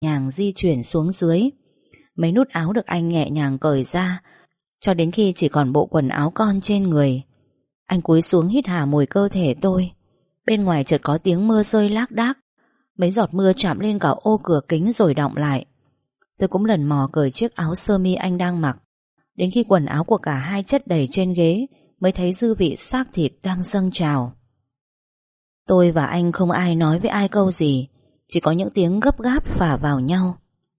nhàng di chuyển xuống dưới. Mấy nút áo được anh nhẹ nhàng cởi ra, cho đến khi chỉ còn bộ quần áo con trên người. Anh cúi xuống hít hà mùi cơ thể tôi. Bên ngoài chợt có tiếng mưa rơi lác đác. Mấy giọt mưa chạm lên cả ô cửa kính rồi đọng lại. Tôi cũng lần mò cởi chiếc áo sơ mi anh đang mặc. Đến khi quần áo của cả hai chất đầy trên ghế mới thấy dư vị xác thịt đang dâng trào. Tôi và anh không ai nói với ai câu gì, chỉ có những tiếng gấp gáp phả vào nhau.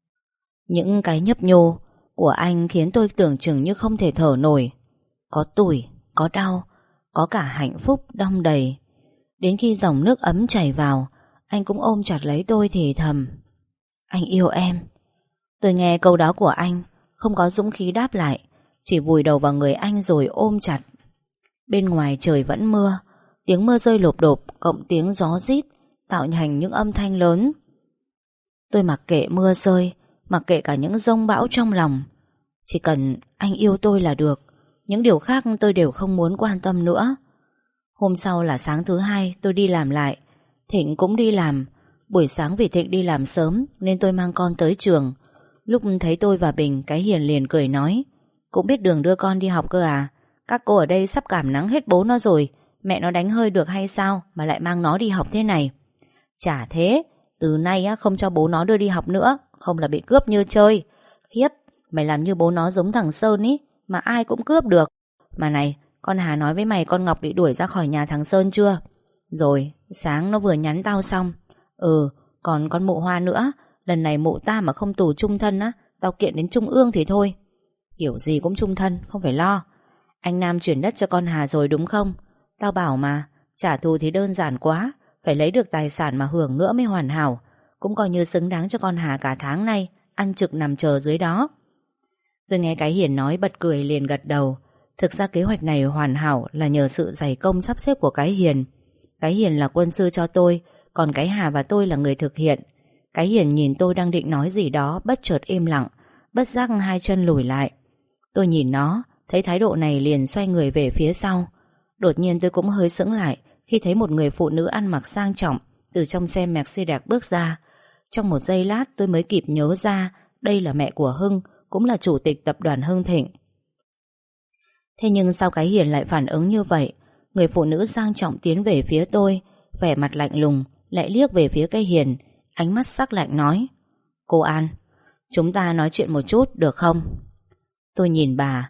Những cái nhấp nhô của anh khiến tôi tưởng chừng như không thể thở nổi. Có tủi, có đau, có cả hạnh phúc đong đầy. Đến khi dòng nước ấm chảy vào, anh cũng ôm chặt lấy tôi thì thầm: "Anh yêu em." Tôi nghe câu đó của anh, không có dũng khí đáp lại, chỉ vùi đầu vào người anh rồi ôm chặt. Bên ngoài trời vẫn mưa, tiếng mưa rơi lộp độp cộng tiếng gió rít tạo thành những âm thanh lớn. Tôi mặc kệ mưa rơi, mặc kệ cả những dông bão trong lòng. Chỉ cần anh yêu tôi là được, những điều khác tôi đều không muốn quan tâm nữa. Hôm sau là sáng thứ hai tôi đi làm lại. Thịnh cũng đi làm. Buổi sáng vì Thịnh đi làm sớm nên tôi mang con tới trường. Lúc thấy tôi và Bình, cái Hiền liền cười nói: "Cũng biết đường đưa con đi học cơ à? Các cô ở đây sắp cảm nắng hết bố nó rồi. Mẹ nó đánh hơi được hay sao mà lại mang nó đi học thế này?" "Chả thế, từ nay không cho bố nó đưa đi học nữa, không là bị cướp như chơi." "Khiếp, mày làm như bố nó giống thằng Sơn ý, mà ai cũng cướp được. Mà này, con Hà nói với mày con Ngọc bị đuổi ra khỏi nhà thằng Sơn chưa?" "Rồi, sáng nó vừa nhắn tao xong." Còn con Mụ Hoa nữa. Lần này mụ ta mà không tù chung thân á, tao kiện đến Trung ương thì thôi." "Kiểu gì cũng chung thân, không phải lo. Anh Nam chuyển đất cho con Hà rồi đúng không? Tao bảo mà, trả thù thì đơn giản quá, phải lấy được tài sản mà hưởng nữa mới hoàn hảo. Cũng coi như xứng đáng cho con Hà cả tháng nay ăn trực nằm chờ dưới đó." Tôi nghe cái Hiền nói bật cười liền gật đầu. Thực ra kế hoạch này hoàn hảo là nhờ sự dày công sắp xếp của cái Hiền. Cái Hiền là quân sư cho tôi, còn cái Hà và tôi là người thực hiện. Cái Hiền nhìn tôi đang định nói gì đó, bất chợt im lặng, bất giác hai chân lùi lại. Tôi nhìn nó, thấy thái độ này liền xoay người về phía sau. Đột nhiên tôi cũng hơi sững lại khi thấy một người phụ nữ ăn mặc sang trọng từ trong xe Mercedes bước ra. Trong một giây lát tôi mới kịp nhớ ra đây là mẹ của Hưng, cũng là chủ tịch tập đoàn Hưng Thịnh. Thế nhưng sao cái Hiền lại phản ứng như vậy? Người phụ nữ sang trọng tiến về phía tôi, vẻ mặt lạnh lùng, lại liếc về phía cái Hiền, ánh mắt sắc lạnh nói: "Cô An, chúng ta nói chuyện một chút được không?" Tôi nhìn bà,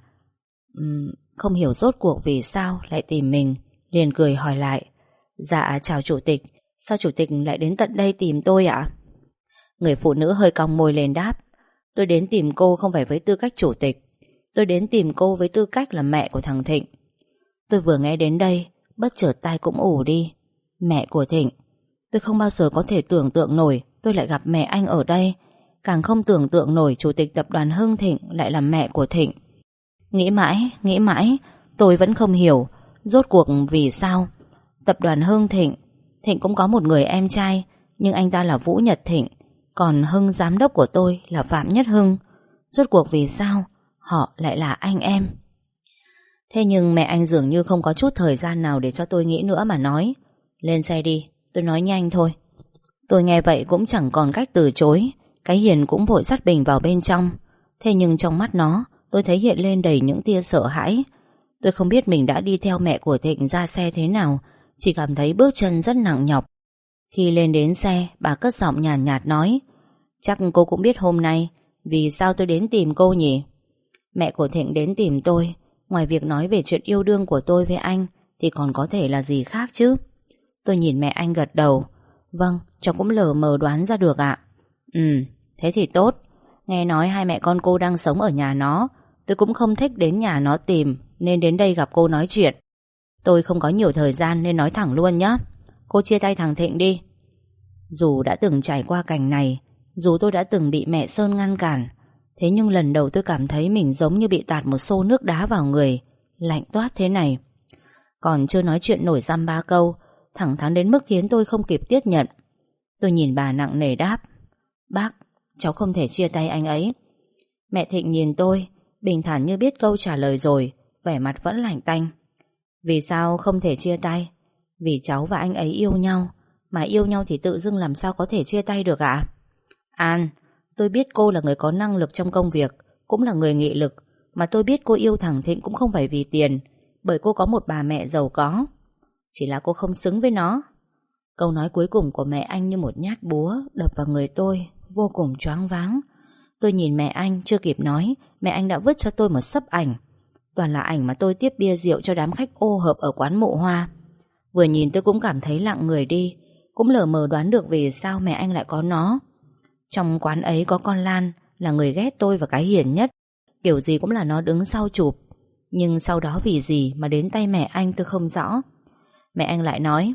không hiểu rốt cuộc vì sao lại tìm mình, liền cười hỏi lại: "Dạ chào chủ tịch, sao chủ tịch lại đến tận đây tìm tôi ạ?" Người phụ nữ hơi cong môi lên đáp: "Tôi đến tìm cô không phải với tư cách chủ tịch, tôi đến tìm cô với tư cách là mẹ của thằng Thịnh." Tôi vừa nghe đến đây, bất chợt tai cũng ù đi. Mẹ của Thịnh. Tôi không bao giờ có thể tưởng tượng nổi tôi lại gặp mẹ anh ở đây. Càng không tưởng tượng nổi chủ tịch tập đoàn Hưng Thịnh lại là mẹ của Thịnh. Nghĩ mãi, tôi vẫn không hiểu rốt cuộc vì sao tập đoàn Hưng Thịnh, Thịnh cũng có một người em trai, nhưng anh ta là Vũ Nhật Thịnh, còn Hưng giám đốc của tôi là Phạm Nhất Hưng. Rốt cuộc vì sao họ lại là anh em? Thế nhưng mẹ anh dường như không có chút thời gian nào để cho tôi nghĩ nữa mà nói: "Lên xe đi, tôi nói nhanh thôi." Tôi nghe vậy cũng chẳng còn cách từ chối. Cái Hiền cũng vội dắt Bình vào bên trong. Thế nhưng trong mắt nó tôi thấy hiện lên đầy những tia sợ hãi. Tôi không biết mình đã đi theo mẹ của Thịnh ra xe thế nào, chỉ cảm thấy bước chân rất nặng nhọc. Khi lên đến xe, bà cất giọng nhàn nhạt nói: "Chắc cô cũng biết hôm nay vì sao tôi đến tìm cô nhỉ?" Mẹ của Thịnh đến tìm tôi, ngoài việc nói về chuyện yêu đương của tôi với anh thì còn có thể là gì khác chứ? Tôi nhìn mẹ anh gật đầu: "Vâng, cháu cũng lờ mờ đoán ra được ạ." Thế thì tốt. Nghe nói hai mẹ con cô đang sống ở nhà nó. Tôi cũng không thích đến nhà nó tìm, nên đến đây gặp cô nói chuyện. Tôi không có nhiều thời gian nên nói thẳng luôn nhé. Cô chia tay thằng Thịnh đi." Dù đã từng trải qua cảnh này, dù tôi đã từng bị mẹ Sơn ngăn cản, thế nhưng lần đầu tôi cảm thấy mình giống như bị tạt một xô nước đá vào người, lạnh toát thế này. Còn chưa nói chuyện nổi dăm ba câu, thẳng thắn đến mức khiến tôi không kịp tiếp nhận. Tôi nhìn bà nặng nề đáp: "Bác, cháu không thể chia tay anh ấy." Mẹ Thịnh nhìn tôi, bình thản như biết câu trả lời rồi, vẻ mặt vẫn lạnh tanh. "Vì sao không thể chia tay?" "Vì cháu và anh ấy yêu nhau. Mà yêu nhau thì tự dưng làm sao có thể chia tay được ạ?" "An, Tôi biết cô là người có năng lực trong công việc, cũng là người nghị lực. Mà tôi biết cô yêu thằng Thịnh cũng không phải vì tiền, bởi cô có một bà mẹ giàu có. Chỉ là cô không xứng với nó. Câu nói cuối cùng của mẹ anh như một nhát búa đập vào người tôi, vô cùng choáng váng. Tôi nhìn mẹ anh, chưa kịp nói, mẹ anh đã vứt cho tôi một xấp ảnh. Toàn là ảnh mà tôi tiếp bia rượu cho đám khách ô hợp ở quán Mộ Hoa. Vừa nhìn tôi cũng cảm thấy lặng người đi, cũng lờ mờ đoán được vì sao mẹ anh lại có nó. Trong quán ấy có con Lan, là người ghét tôi và cái hiền nhất. Kiểu gì cũng là nó đứng sau chụp. Nhưng sau đó vì gì mà đến tay mẹ anh tôi không rõ. Mẹ anh lại nói: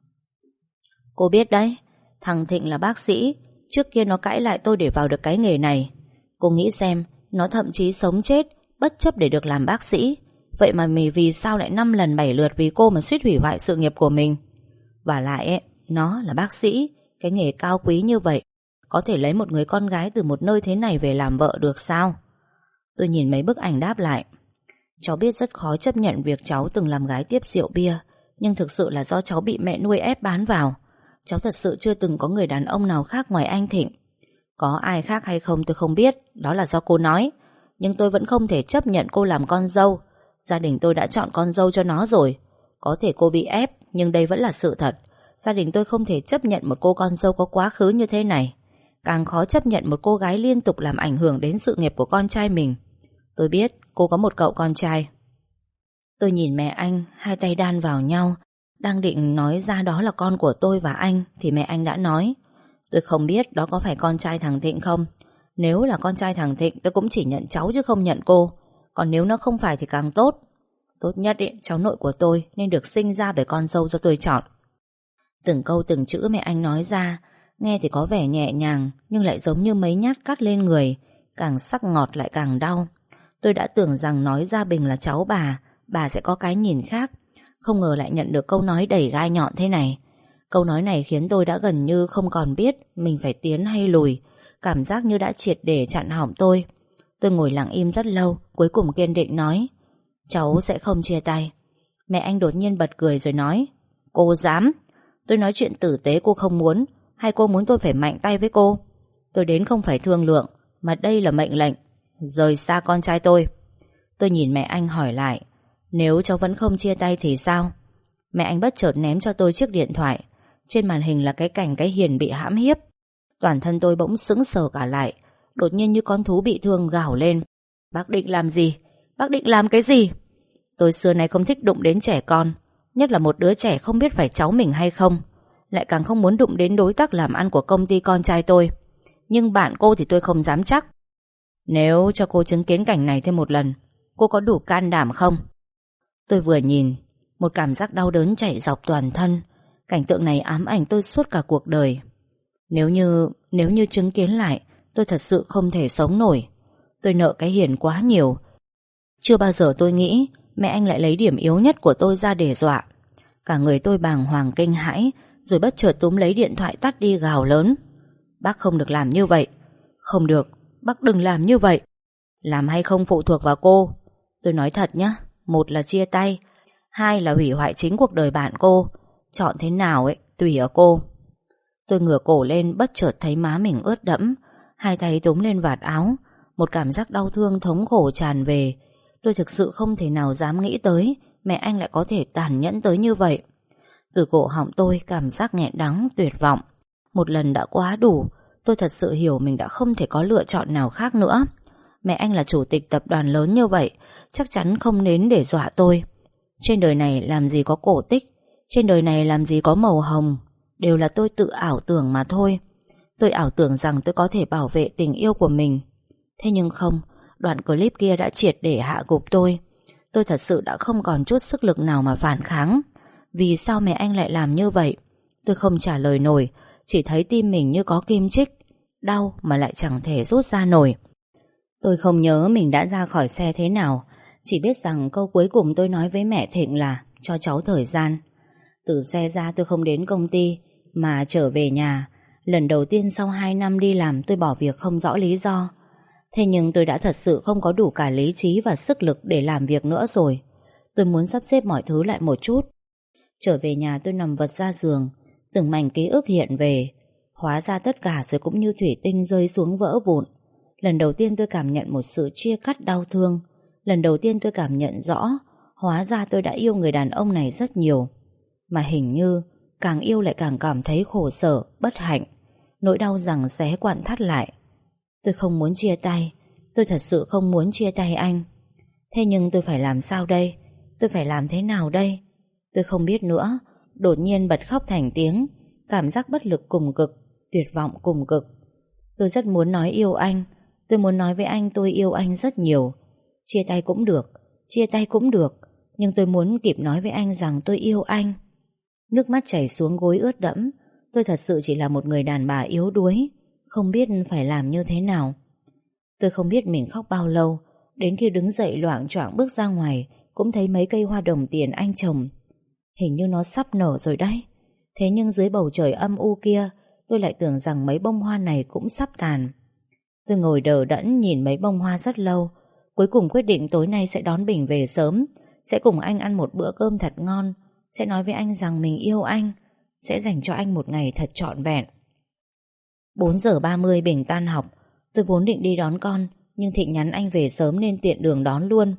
cô biết đấy, thằng Thịnh là bác sĩ. Trước kia nó cãi lại tôi để vào được cái nghề này. Cô nghĩ xem, nó thậm chí sống chết bất chấp để được làm bác sĩ. Vậy mà vì sao lại 5 lần 7 lượt vì cô mà suýt hủy hoại sự nghiệp của mình. Và lại ấy, nó là bác sĩ, cái nghề cao quý như vậy, có thể lấy một người con gái từ một nơi thế này về làm vợ được sao? Tôi nhìn mấy bức ảnh đáp lại: cháu biết rất khó chấp nhận việc cháu từng làm gái tiếp rượu bia, nhưng thực sự là do cháu bị mẹ nuôi ép bán vào. Cháu thật sự chưa từng có người đàn ông nào khác ngoài anh Thịnh. Có ai khác hay không tôi không biết, đó là do cô nói. Nhưng tôi vẫn không thể chấp nhận cô làm con dâu. Gia đình tôi đã chọn con dâu cho nó rồi. Có thể cô bị ép, nhưng đây vẫn là sự thật. Gia đình tôi không thể chấp nhận một cô con dâu có quá khứ như thế này. Càng khó chấp nhận một cô gái liên tục làm ảnh hưởng đến sự nghiệp của con trai mình. Tôi biết cô có một cậu con trai. Tôi nhìn mẹ anh, hai tay đan vào nhau, đang định nói ra đó là con của tôi và anh, thì mẹ anh đã nói: tôi không biết đó có phải con trai thằng Thịnh không. Nếu là con trai thằng Thịnh, tôi cũng chỉ nhận cháu chứ không nhận cô. Còn nếu nó không phải thì càng tốt. Tốt nhất ý, cháu nội của tôi nên được sinh ra bởi con dâu do tôi chọn. Từng câu từng chữ mẹ anh nói ra, nghe thì có vẻ nhẹ nhàng, nhưng lại giống như mấy nhát cắt lên người, càng sắc ngọt lại càng đau. Tôi đã tưởng rằng nói ra Bình là cháu bà sẽ có cái nhìn khác. Không ngờ lại nhận được câu nói đầy gai nhọn thế này. Câu nói này khiến tôi đã gần như không còn biết mình phải tiến hay lùi. Cảm giác như đã triệt để chặn họng tôi. Tôi ngồi lặng im rất lâu, cuối cùng kiên định nói: cháu sẽ không chia tay. Mẹ anh đột nhiên bật cười rồi nói: cô dám? Tôi nói chuyện tử tế cô không muốn, hay cô muốn tôi phải mạnh tay với cô? Tôi đến không phải thương lượng, mà đây là mệnh lệnh. Rời xa con trai tôi. Tôi nhìn mẹ anh hỏi lại: nếu cháu vẫn không chia tay thì sao? Mẹ anh bất chợt ném cho tôi chiếc điện thoại. Trên màn hình là cái cảnh cái Hiền bị hãm hiếp. Toàn thân tôi bỗng sững sờ cả lại. Đột nhiên như con thú bị thương gào lên: bác định làm gì? Bác định làm cái gì? Tôi xưa nay không thích đụng đến trẻ con, nhất là một đứa trẻ không biết phải cháu mình hay không. Lại càng không muốn đụng đến đối tác làm ăn của công ty con trai tôi. Nhưng bạn cô thì tôi không dám chắc. Nếu cho cô chứng kiến cảnh này thêm một lần, cô có đủ can đảm không? Tôi vừa nhìn, một cảm giác đau đớn chảy dọc toàn thân. Cảnh tượng này ám ảnh tôi suốt cả cuộc đời. Nếu như chứng kiến lại, tôi thật sự không thể sống nổi. Tôi nợ cái Hiền quá nhiều. Chưa bao giờ tôi nghĩ mẹ anh lại lấy điểm yếu nhất của tôi ra để dọa. Cả người tôi bàng hoàng kinh hãi, rồi bất chợt túm lấy điện thoại tắt đi gào lớn: bác không được làm như vậy. Không được, bác đừng làm như vậy. Làm hay không phụ thuộc vào cô. Tôi nói thật nhé, một là chia tay, hai là hủy hoại chính cuộc đời bạn cô. Chọn thế nào ấy, tùy ở cô. Tôi ngửa cổ lên, bất chợt thấy má mình ướt đẫm. Hai tay túm lên vạt áo. Một cảm giác đau thương thống khổ tràn về. Tôi thực sự không thể nào dám nghĩ tới mẹ anh lại có thể tàn nhẫn tới như vậy. Từ cổ họng tôi cảm giác nghẹn đắng, tuyệt vọng. Một lần đã quá đủ. Tôi thật sự hiểu mình đã không thể có lựa chọn nào khác nữa. Mẹ anh là chủ tịch tập đoàn lớn như vậy, chắc chắn không đến để dọa tôi. Trên đời này làm gì có cổ tích, trên đời này làm gì có màu hồng. Đều là tôi tự ảo tưởng mà thôi. Tôi ảo tưởng rằng tôi có thể bảo vệ tình yêu của mình. Thế nhưng không, đoạn clip kia đã triệt để hạ gục tôi. Tôi thật sự đã không còn chút sức lực nào mà phản kháng. Vì sao mẹ anh lại làm như vậy? Tôi không trả lời nổi, chỉ thấy tim mình như có kim chích, đau mà lại chẳng thể rút ra nổi. Tôi không nhớ mình đã ra khỏi xe thế nào, chỉ biết rằng câu cuối cùng tôi nói với mẹ Thịnh là cho cháu thời gian. Từ xe ra tôi không đến công ty mà trở về nhà. Lần đầu tiên sau 2 năm đi làm tôi bỏ việc không rõ lý do. Thế nhưng tôi đã thật sự không có đủ cả lý trí và sức lực để làm việc nữa rồi. Tôi muốn sắp xếp mọi thứ lại một chút. Trở về nhà tôi nằm vật ra giường, từng mảnh ký ức hiện về. Hóa ra tất cả rồi cũng như thủy tinh rơi xuống vỡ vụn. Lần đầu tiên tôi cảm nhận một sự chia cắt đau thương. Lần đầu tiên tôi cảm nhận rõ, hóa ra tôi đã yêu người đàn ông này rất nhiều. Mà hình như càng yêu lại càng cảm thấy khổ sở, bất hạnh. Nỗi đau giằng xé quặn thắt lại. Tôi không muốn chia tay. Tôi thật sự không muốn chia tay anh. Thế nhưng tôi phải làm sao đây? Tôi phải làm thế nào đây? Tôi không biết nữa. Đột nhiên bật khóc thành tiếng. Cảm giác bất lực cùng cực, tuyệt vọng cùng cực. Tôi rất muốn nói yêu anh. Tôi muốn nói với anh tôi yêu anh rất nhiều. Chia tay cũng được, chia tay cũng được, nhưng tôi muốn kịp nói với anh rằng tôi yêu anh. Nước mắt chảy xuống gối ướt đẫm. Tôi thật sự chỉ là một người đàn bà yếu đuối, không biết phải làm như thế nào. Tôi không biết mình khóc bao lâu. Đến khi đứng dậy loạng choạng bước ra ngoài, cũng thấy mấy cây hoa đồng tiền anh trồng. Hình như nó sắp nở rồi đấy. Thế nhưng dưới bầu trời âm u kia, tôi lại tưởng rằng mấy bông hoa này cũng sắp tàn. Tôi ngồi đờ đẫn nhìn mấy bông hoa rất lâu. Cuối cùng quyết định tối nay sẽ đón Bình về sớm, sẽ cùng anh ăn một bữa cơm thật ngon, sẽ nói với anh rằng mình yêu anh, sẽ dành cho anh một ngày thật trọn vẹn. 4 giờ 30 Bình tan học. Tôi vốn định đi đón con, nhưng Thịnh nhắn anh về sớm nên tiện đường đón luôn.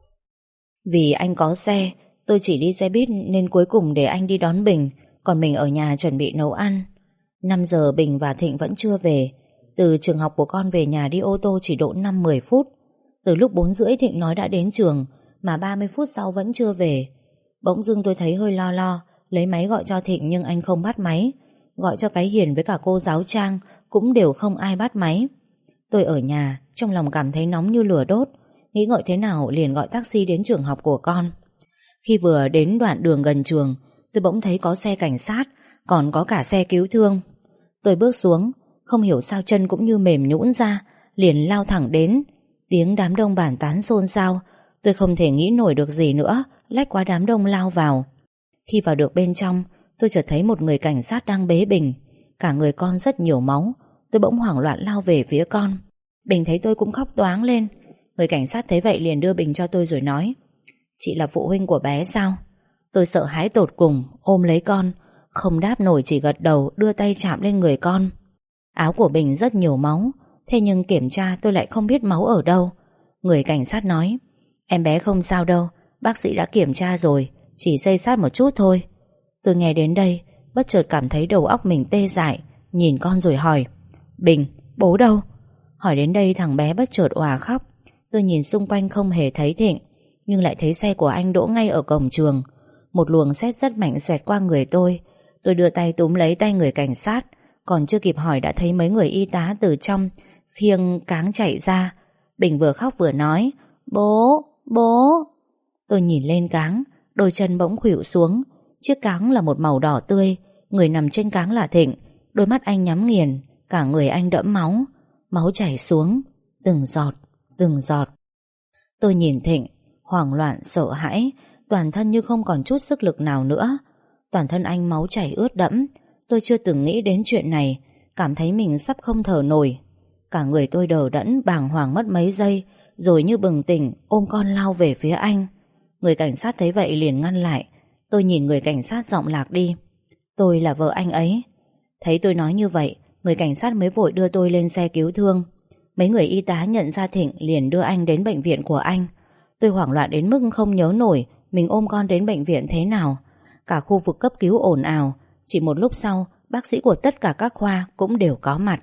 Vì anh có xe, tôi chỉ đi xe buýt nên cuối cùng để anh đi đón Bình, còn mình ở nhà chuẩn bị nấu ăn. 5 giờ Bình và Thịnh vẫn chưa về. Từ trường học của con về nhà đi ô tô chỉ độ 5-10 phút. Từ lúc 4 rưỡi Thịnh nói đã đến trường, mà 30 phút sau vẫn chưa về. Bỗng dưng tôi thấy hơi lo lo, lấy máy gọi cho Thịnh nhưng anh không bắt máy. Gọi cho cái Hiền với cả cô giáo Trang cũng đều không ai bắt máy. Tôi ở nhà, trong lòng cảm thấy nóng như lửa đốt. Nghĩ ngợi thế nào liền gọi taxi đến trường học của con. Khi vừa đến đoạn đường gần trường, tôi bỗng thấy có xe cảnh sát, còn có cả xe cứu thương. Tôi bước xuống, không hiểu sao chân cũng như mềm nhũn ra, liền lao thẳng đến. Tiếng đám đông bàn tán xôn xao. Tôi không thể nghĩ nổi được gì nữa, lách qua đám đông lao vào. Khi vào được bên trong, tôi chợt thấy một người cảnh sát đang bế Bình. Cả người con rất nhiều máu. Tôi bỗng hoảng loạn lao về phía con. Bình thấy tôi cũng khóc toáng lên. Người cảnh sát thấy vậy liền đưa Bình cho tôi rồi nói: "Chị là phụ huynh của bé sao?" Tôi sợ hãi tột cùng, ôm lấy con. Không đáp nổi, chỉ gật đầu, đưa tay chạm lên người con. Áo của Bình rất nhiều máu, thế nhưng kiểm tra tôi lại không biết máu ở đâu. Người cảnh sát nói: "Em bé không sao đâu, bác sĩ đã kiểm tra rồi, chỉ xây xát một chút thôi." Tôi nghe đến đây, bất chợt cảm thấy đầu óc mình tê dại. Nhìn con rồi hỏi: "Bình, bố đâu?" Hỏi đến đây thằng bé bất chợt òa khóc. Tôi nhìn xung quanh không hề thấy Thịnh, nhưng lại thấy xe của anh đỗ ngay ở cổng trường. Một luồng sét rất mạnh xoẹt qua người tôi. Tôi đưa tay túm lấy tay người cảnh sát. Còn chưa kịp hỏi đã thấy mấy người y tá từ trong khiêng cáng chạy ra. Bình vừa khóc vừa nói: "Bố, bố." Tôi nhìn lên cáng, đôi chân bỗng khuỵu xuống. Chiếc cáng là một màu đỏ tươi. Người nằm trên cáng là Thịnh. Đôi mắt anh nhắm nghiền, cả người anh đẫm máu. Máu chảy xuống, từng giọt, từng giọt. Tôi nhìn Thịnh, hoảng loạn, sợ hãi. Toàn thân như không còn chút sức lực nào nữa. Toàn thân anh máu chảy ướt đẫm. Tôi chưa từng nghĩ đến chuyện này, cảm thấy mình sắp không thở nổi. Cả người tôi đờ đẫn, bàng hoàng mất mấy giây, rồi như bừng tỉnh ôm con lao về phía anh. Người cảnh sát thấy vậy liền ngăn lại. Tôi nhìn người cảnh sát giọng lạc đi: "Tôi là vợ anh ấy." Thấy tôi nói như vậy, người cảnh sát mới vội đưa tôi lên xe cứu thương. Mấy người y tá nhận ra Thịnh liền đưa anh đến bệnh viện của anh. Tôi hoảng loạn đến mức không nhớ nổi mình ôm con đến bệnh viện thế nào. Cả khu vực cấp cứu ồn ào. Chỉ một lúc sau, bác sĩ của tất cả các khoa cũng đều có mặt.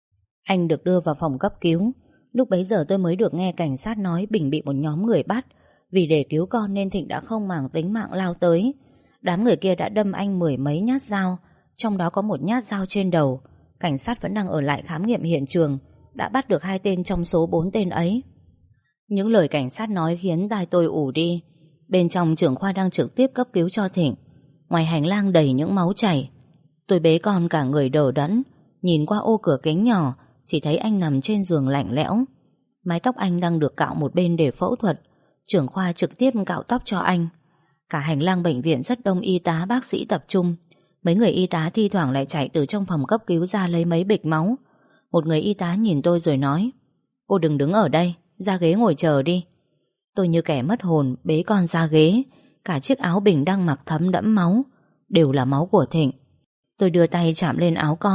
Anh được đưa vào phòng cấp cứu. Lúc bấy giờ tôi mới được nghe cảnh sát nói Bình bị một nhóm người bắt. Vì để cứu con nên Thịnh đã không màng tính mạng lao tới. Đám người kia đã đâm anh 10 mấy nhát dao, trong đó có một nhát dao trên đầu. Cảnh sát vẫn đang ở lại khám nghiệm hiện trường, đã bắt được 2 tên trong số 4 tên ấy. Những lời cảnh sát nói khiến tai tôi ù đi. Bên trong trưởng khoa đang trực tiếp cấp cứu cho Thịnh. Ngoài hành lang đầy những máu chảy. Tôi bế con cả người đờ đẫn, nhìn qua ô cửa kính nhỏ, chỉ thấy anh nằm trên giường lạnh lẽo. Mái tóc anh đang được cạo một bên để phẫu thuật. Trưởng khoa trực tiếp cạo tóc cho anh. Cả hành lang bệnh viện rất đông y tá bác sĩ tập trung. Mấy người y tá thi thoảng lại chạy từ trong phòng cấp cứu ra lấy mấy bịch máu. Một người y tá nhìn tôi rồi nói: "Cô đừng đứng ở đây, ra ghế ngồi chờ đi." Tôi như kẻ mất hồn bế con ra ghế. Cả chiếc áo Bình đang mặc thấm đẫm máu, đều là máu của Thịnh. Tôi đưa tay chạm lên áo con,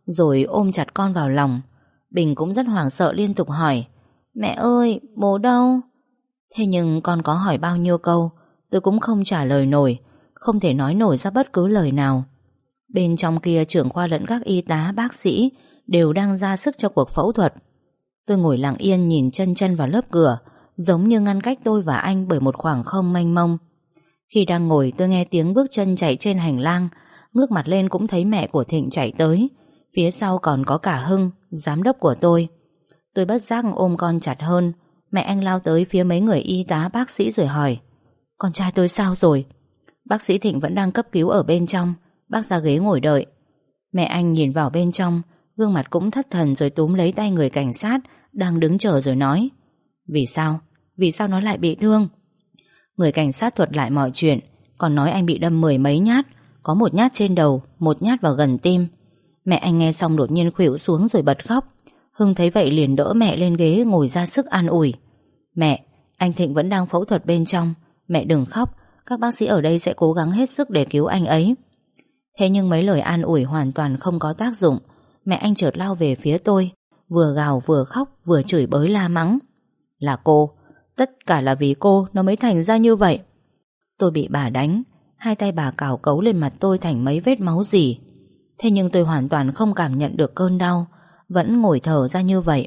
rồi ôm chặt con vào lòng. Bình cũng rất hoảng sợ liên tục hỏi: Mẹ ơi, bố đâu? Thế nhưng con có hỏi bao nhiêu câu, tôi cũng không trả lời nổi, không thể nói nổi ra bất cứ lời nào. Bên trong kia trưởng khoa lẫn các y tá, bác sĩ đều đang ra sức cho cuộc phẫu thuật. Tôi ngồi lặng yên nhìn chân chân vào lớp cửa, giống như ngăn cách tôi và anh bởi một khoảng không mênh mông. Khi đang ngồi tôi nghe tiếng bước chân chạy trên hành lang, ngước mặt lên cũng thấy mẹ của Thịnh chạy tới. Phía sau còn có cả Hưng, giám đốc của tôi. Tôi bất giác ôm con chặt hơn. Mẹ anh lao tới phía mấy người y tá, bác sĩ rồi hỏi: Con trai tôi sao rồi? Bác sĩ Thịnh vẫn đang cấp cứu ở bên trong. Bác ra ghế ngồi đợi. Mẹ anh nhìn vào bên trong, gương mặt cũng thất thần rồi túm lấy tay người cảnh sát đang đứng chờ rồi nói: Vì sao? Vì sao nó lại bị thương? Người cảnh sát thuật lại mọi chuyện, còn nói anh bị đâm 10 mấy nhát, có 1 nhát trên đầu, 1 nhát vào gần tim. Mẹ anh nghe xong đột nhiên khuỵu xuống rồi bật khóc. Hưng thấy vậy liền đỡ mẹ lên ghế ngồi ra sức an ủi: Mẹ, anh Thịnh vẫn đang phẫu thuật bên trong, mẹ đừng khóc, các bác sĩ ở đây sẽ cố gắng hết sức để cứu anh ấy. Thế nhưng mấy lời an ủi hoàn toàn không có tác dụng. Mẹ anh chợt lao về phía tôi, vừa gào vừa khóc vừa chửi bới la mắng: Là cô, tất cả là vì cô nó mới thành ra như vậy. Tôi bị bà đánh, 2 tay bà cào cấu lên mặt tôi thành mấy vết máu rỉ. Thế nhưng tôi hoàn toàn không cảm nhận được cơn đau, vẫn ngồi thở ra như vậy.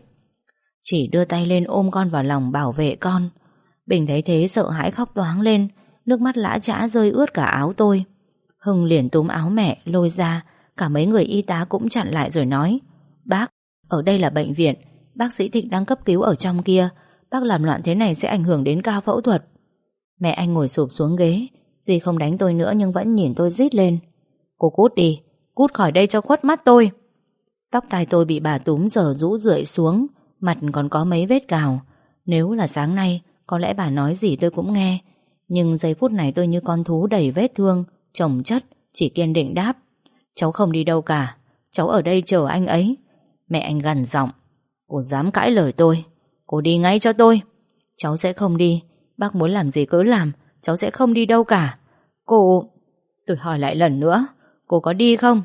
Chỉ đưa tay lên ôm con vào lòng bảo vệ con. Bình thấy thế sợ hãi khóc toáng lên, nước mắt lã chã rơi ướt cả áo tôi. Hưng liền túm áo mẹ lôi ra, cả mấy người y tá cũng chặn lại rồi nói: Bác, ở đây là bệnh viện, bác sĩ Thịnh đang cấp cứu ở trong kia, bác làm loạn thế này sẽ ảnh hưởng đến ca phẫu thuật. Mẹ anh ngồi sụp xuống ghế, tuy không đánh tôi nữa nhưng vẫn nhìn tôi rít lên: Cô cút đi, cút khỏi đây cho khuất mắt tôi. Tóc tai tôi bị bà túm giờ rũ rượi xuống, mặt còn có mấy vết cào. Nếu là sáng nay có lẽ bà nói gì tôi cũng nghe, nhưng giây phút này tôi như con thú đầy vết thương chồng chất, chỉ kiên định đáp: Cháu không đi đâu cả, cháu ở đây chờ anh ấy. Mẹ anh gằn giọng: Cô dám cãi lời tôi, cô đi ngay cho tôi. Cháu sẽ không đi, bác muốn làm gì cứ làm, cháu sẽ không đi đâu cả. Cô... Tôi hỏi lại lần nữa, cô có đi không?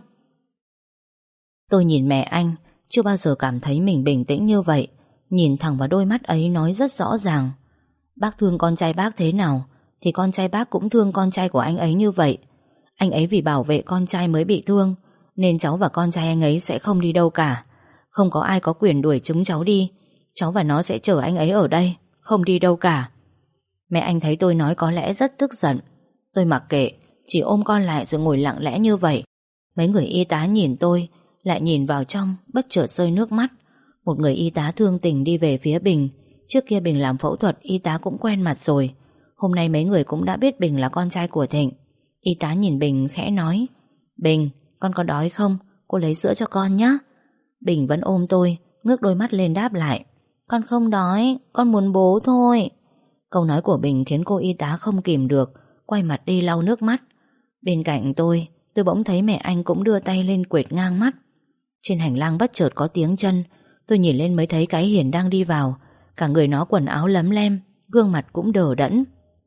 Tôi nhìn mẹ anh, chưa bao giờ cảm thấy mình bình tĩnh như vậy. Nhìn thẳng vào đôi mắt ấy nói rất rõ ràng: Bác thương con trai bác thế nào thì con trai bác cũng thương con trai của anh ấy như vậy. Anh ấy vì bảo vệ con trai mới bị thương, nên cháu và con trai anh ấy sẽ không đi đâu cả. Không có ai có quyền đuổi chúng cháu đi. Cháu và nó sẽ chờ anh ấy ở đây, không đi đâu cả. Mẹ anh thấy tôi nói có lẽ rất tức giận. Tôi mặc kệ, chỉ ôm con lại rồi ngồi lặng lẽ như vậy. Mấy người y tá nhìn tôi, lại nhìn vào trong, bất chợt rơi nước mắt. Một người y tá thương tình đi về phía Bình. Trước kia Bình làm phẫu thuật, y tá cũng quen mặt rồi. Hôm nay mấy người cũng đã biết Bình là con trai của Thịnh. Y tá nhìn Bình khẽ nói: Bình, con có đói không? Cô lấy sữa cho con nhé. Bình vẫn ôm tôi, ngước đôi mắt lên đáp lại: Con không đói, con muốn bố thôi. Câu nói của Bình khiến cô y tá không kìm được, quay mặt đi lau nước mắt. Bên cạnh tôi bỗng thấy mẹ anh cũng đưa tay lên quệt ngang mắt. Trên hành lang bất chợt có tiếng chân. Tôi nhìn lên mới thấy cái Hiền đang đi vào. Cả người nó quần áo lấm lem, gương mặt cũng đờ đẫn.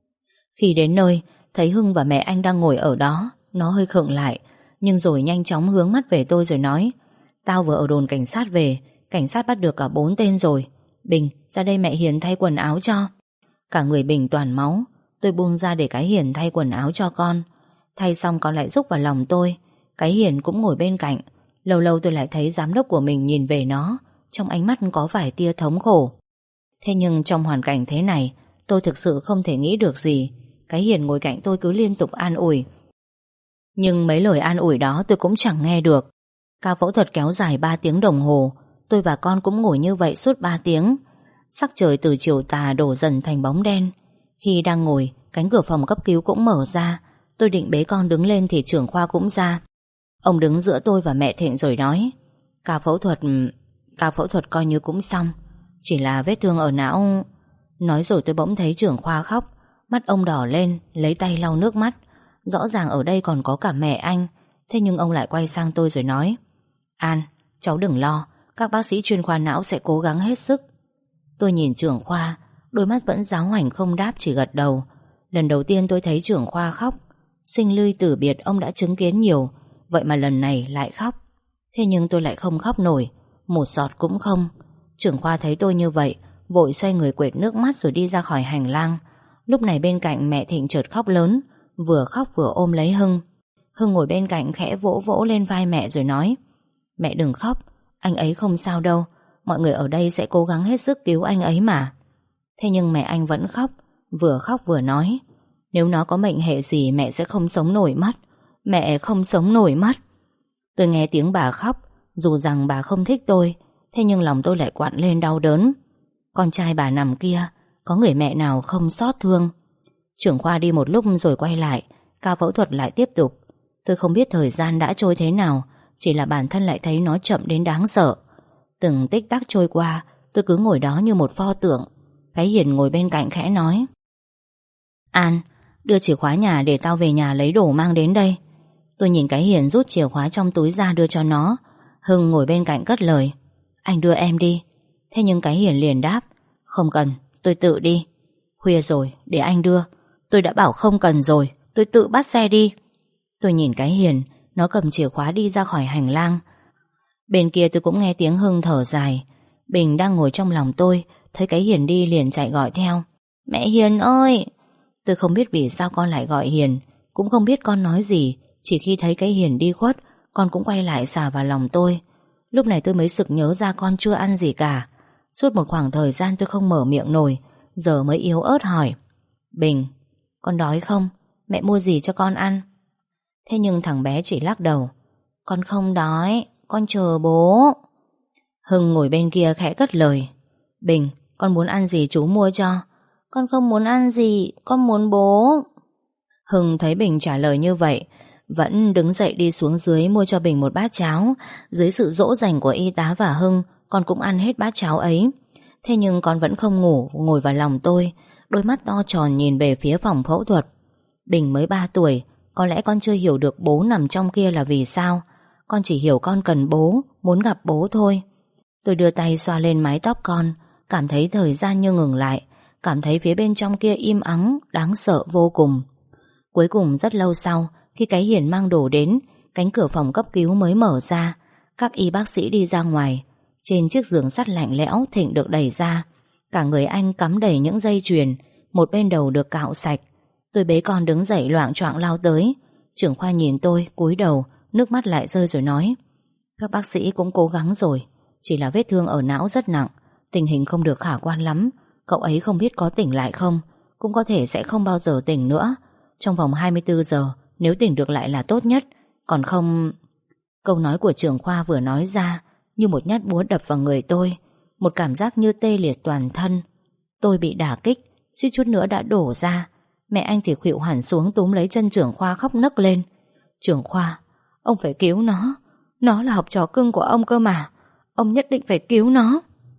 Khi đến nơi, thấy Hưng và mẹ anh đang ngồi ở đó, nó hơi khựng lại, nhưng rồi nhanh chóng hướng mắt về tôi rồi nói: Tao vừa ở đồn cảnh sát về, cảnh sát bắt được cả 4 tên rồi. Bình, ra đây mẹ Hiền thay quần áo cho. Cả người Bình toàn máu. Tôi buông ra để cái Hiền thay quần áo cho con. Thay xong con lại rúc vào lòng tôi. Cái Hiền cũng ngồi bên cạnh. Lâu lâu tôi lại thấy giám đốc của mình nhìn về nó, trong ánh mắt có vài tia thống khổ. Thế nhưng trong hoàn cảnh thế này, tôi thực sự không thể nghĩ được gì. Cái Hiền ngồi cạnh tôi cứ liên tục an ủi. Nhưng mấy lời an ủi đó tôi cũng chẳng nghe được. Ca phẫu thuật kéo dài 3 tiếng đồng hồ. Tôi và con cũng ngồi như vậy suốt 3 tiếng. Sắc trời từ chiều tà đổ dần thành bóng đen. Khi đang ngồi, cánh cửa phòng cấp cứu cũng mở ra. Tôi định bế con đứng lên thì trưởng khoa cũng ra. Ông đứng giữa tôi và mẹ Thịnh rồi nói: Ca phẫu thuật coi như cũng xong, chỉ là vết thương ở não. Nói rồi tôi bỗng thấy trưởng khoa khóc. Mắt ông đỏ lên, lấy tay lau nước mắt. Rõ ràng ở đây còn có cả mẹ anh. Thế nhưng ông lại quay sang tôi rồi nói: An, cháu đừng lo, các bác sĩ chuyên khoa não sẽ cố gắng hết sức. Tôi nhìn trưởng khoa, đôi mắt vẫn giáo hoành không đáp, chỉ gật đầu. Lần đầu tiên tôi thấy trưởng khoa khóc. Sinh ly tử biệt ông đã chứng kiến nhiều, vậy mà lần này lại khóc. Thế nhưng tôi lại không khóc nổi, một giọt cũng không. Trưởng khoa thấy tôi như vậy, vội xoay người quệt nước mắt rồi đi ra khỏi hành lang. Lúc này bên cạnh mẹ Thịnh chợt khóc lớn, vừa khóc vừa ôm lấy Hưng. Hưng ngồi bên cạnh khẽ vỗ vỗ lên vai mẹ rồi nói: Mẹ đừng khóc, anh ấy không sao đâu, mọi người ở đây sẽ cố gắng hết sức cứu anh ấy mà. Thế nhưng mẹ anh vẫn khóc vừa nói: Nếu nó có mệnh hệ gì mẹ sẽ không sống nổi mất. Mẹ không sống nổi mất. Tôi nghe tiếng bà khóc, dù rằng bà không thích tôi, thế nhưng lòng tôi lại quặn lên đau đớn. Con trai bà nằm kia, có người mẹ nào không xót thương. Trưởng khoa đi một lúc rồi quay lại, ca phẫu thuật lại tiếp tục. Tôi không biết thời gian đã trôi thế nào, chỉ là bản thân lại thấy nó chậm đến đáng sợ. Từng tích tắc trôi qua, tôi cứ ngồi đó như một pho tượng. Cái Hiền ngồi bên cạnh khẽ nói: An, đưa chìa khóa nhà để tao về nhà lấy đồ mang đến đây. Tôi nhìn cái Hiền rút chìa khóa trong túi ra đưa cho nó. Hưng ngồi bên cạnh cất lời: Anh đưa em đi. Thế nhưng cái Hiền liền đáp: Không cần, tôi tự đi. Khuya rồi, để anh đưa. Tôi đã bảo không cần rồi, tôi tự bắt xe đi. Tôi nhìn cái Hiền, nó cầm chìa khóa đi ra khỏi hành lang. Bên kia tôi cũng nghe tiếng Hưng thở dài. Bình đang ngồi trong lòng tôi, thấy cái Hiền đi liền chạy gọi theo: Mẹ Hiền ơi! Tôi không biết vì sao con lại gọi Hiền, cũng không biết con nói gì. Chỉ khi thấy cái Hiền đi khuất, con cũng quay lại xà vào lòng tôi. Lúc này tôi mới sực nhớ ra con chưa ăn gì cả. Suốt một khoảng thời gian tôi không mở miệng nổi, giờ mới yếu ớt hỏi: Bình, con đói không? Mẹ mua gì cho con ăn? Thế nhưng thằng bé chỉ lắc đầu: Con không đói, con chờ bố. Hưng ngồi bên kia khẽ cất lời: Bình, con muốn ăn gì chú mua cho? Con không muốn ăn gì, con muốn bố. Hưng thấy Bình trả lời như vậy, vẫn đứng dậy đi xuống dưới mua cho Bình một bát cháo. Dưới sự dỗ dành của y tá và Hưng, con cũng ăn hết bát cháo ấy. Thế nhưng con vẫn không ngủ, ngồi vào lòng tôi, đôi mắt to tròn nhìn về phía phòng phẫu thuật. Bình mới 3 tuổi, có lẽ con chưa hiểu được bố nằm trong kia là vì sao. Con chỉ hiểu con cần bố, muốn gặp bố thôi. Tôi đưa tay xoa lên mái tóc con, cảm thấy thời gian như ngừng lại, cảm thấy phía bên trong kia im ắng, đáng sợ vô cùng. Cuối cùng rất lâu sau, khi cái Hiền mang đồ đến, cánh cửa phòng cấp cứu mới mở ra. Các y bác sĩ đi ra ngoài. Trên chiếc giường sắt lạnh lẽo, Thịnh được đẩy ra. Cả người anh cắm đầy những dây chuyền, một bên đầu được cạo sạch. Tôi bế con đứng dậy loạng choạng lao tới. Trưởng khoa nhìn tôi, cúi đầu, nước mắt lại rơi rồi nói: Các bác sĩ cũng cố gắng rồi, chỉ là vết thương ở não rất nặng, tình hình không được khả quan lắm. Cậu ấy không biết có tỉnh lại không, cũng có thể sẽ không bao giờ tỉnh nữa. Trong vòng 24 giờ, nếu tỉnh được lại là tốt nhất, còn không... Câu nói của trưởng khoa vừa nói ra như một nhát búa đập vào người tôi, một cảm giác như tê liệt toàn thân. Tôi bị đả kích, suýt chút nữa đã đổ ra. Mẹ anh thì khuỵu hẳn xuống túm lấy chân trưởng khoa khóc nấc lên: Trưởng khoa, ông phải cứu nó là học trò cưng của ông cơ mà, ông nhất định phải cứu nó.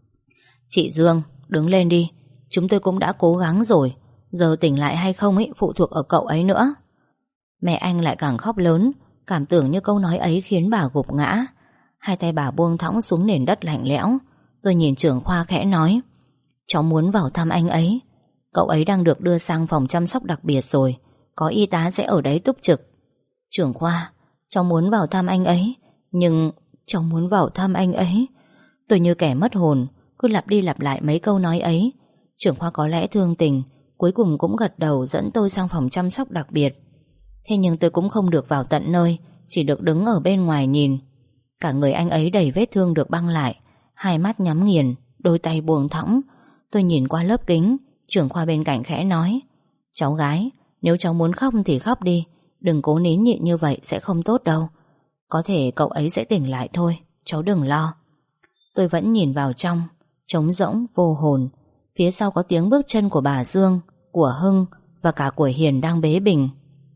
Chị Dương, đứng lên đi, chúng tôi cũng đã cố gắng rồi, giờ tỉnh lại hay không ấy phụ thuộc ở cậu ấy nữa. Mẹ anh lại càng khóc lớn, cảm tưởng như câu nói ấy khiến bà gục ngã. Hai tay bà buông thõng xuống nền đất lạnh lẽo. Tôi nhìn trưởng khoa khẽ nói: Cháu muốn vào thăm anh ấy. Cậu ấy đang được đưa sang phòng chăm sóc đặc biệt rồi, có y tá sẽ ở đấy túc trực. Trưởng khoa, cháu muốn vào thăm anh ấy, nhưng cháu muốn vào thăm anh ấy. Tôi như kẻ mất hồn, cứ lặp đi lặp lại mấy câu nói ấy. Trưởng khoa có lẽ thương tình, cuối cùng cũng gật đầu dẫn tôi sang phòng chăm sóc đặc biệt. Thế nhưng tôi cũng không được vào tận nơi, chỉ được đứng ở bên ngoài nhìn. Cả người anh ấy đầy vết thương được băng lại, hai mắt nhắm nghiền, đôi tay buông thõng. Tôi nhìn qua lớp kính, trưởng khoa bên cạnh khẽ nói: Cháu gái, nếu cháu muốn khóc thì khóc đi, đừng cố nín nhịn như vậy sẽ không tốt đâu. Có thể cậu ấy sẽ tỉnh lại thôi, cháu đừng lo. Tôi vẫn nhìn vào trong, trống rỗng vô hồn. Phía sau có tiếng bước chân của bà Dương, của Hưng và cả của Hiền đang bế Bình.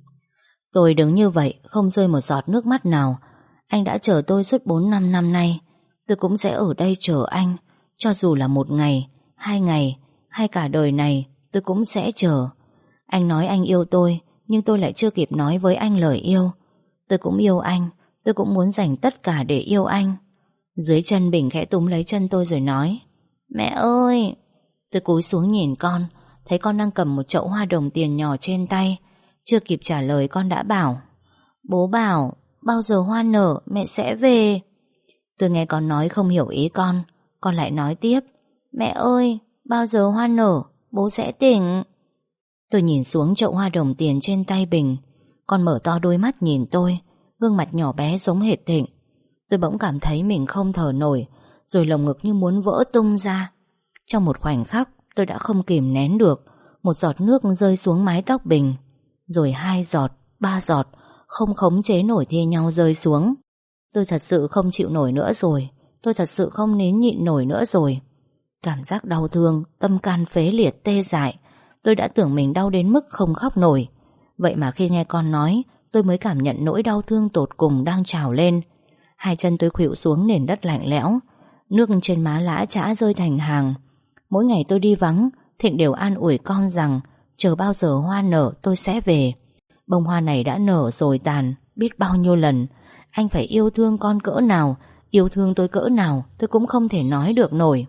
Tôi đứng như vậy, không rơi một giọt nước mắt nào. Anh đã chờ tôi suốt 4-5 năm nay. Tôi cũng sẽ ở đây chờ anh, cho dù là 1 ngày, 2 ngày, hay cả đời này, tôi cũng sẽ chờ. Anh nói anh yêu tôi, nhưng tôi lại chưa kịp nói với anh lời yêu. Tôi cũng yêu anh, tôi cũng muốn dành tất cả để yêu anh. Dưới chân Bình khẽ túm lấy chân tôi rồi nói: Mẹ ơi! Tôi cúi xuống nhìn con, thấy con đang cầm một chậu hoa đồng tiền nhỏ trên tay. Chưa kịp trả lời con đã bảo: Bố bảo bao giờ hoa nở mẹ sẽ về. Tôi nghe con nói không hiểu ý con lại nói tiếp: Mẹ ơi, bao giờ hoa nở, bố sẽ tỉnh. Tôi nhìn xuống chậu hoa đồng tiền trên tay Bình. Con mở to đôi mắt nhìn tôi, gương mặt nhỏ bé giống hệt Thịnh. Tôi bỗng cảm thấy mình không thở nổi, rồi lồng ngực như muốn vỡ tung ra. Trong một khoảnh khắc, tôi đã không kìm nén được. Một giọt nước rơi xuống mái tóc Bình, rồi 2 giọt, 3 giọt, không khống chế nổi thi nhau rơi xuống. Tôi thật sự không chịu nổi nữa rồi. Tôi thật sự không nín nhịn nổi nữa rồi. Cảm giác đau thương, tâm can phế liệt tê dại. Tôi đã tưởng mình đau đến mức không khóc nổi. Vậy mà khi nghe con nói, tôi mới cảm nhận nỗi đau thương tột cùng đang trào lên. Hai chân tôi khuỵu xuống nền đất lạnh lẽo. Nước trên má lã chã rơi thành hàng. Mỗi ngày tôi đi vắng, Thịnh đều an ủi con rằng chờ bao giờ hoa nở tôi sẽ về. Bông hoa này đã nở rồi tàn biết bao nhiêu lần. Anh phải yêu thương con cỡ nào, yêu thương tôi cỡ nào, tôi cũng không thể nói được nổi.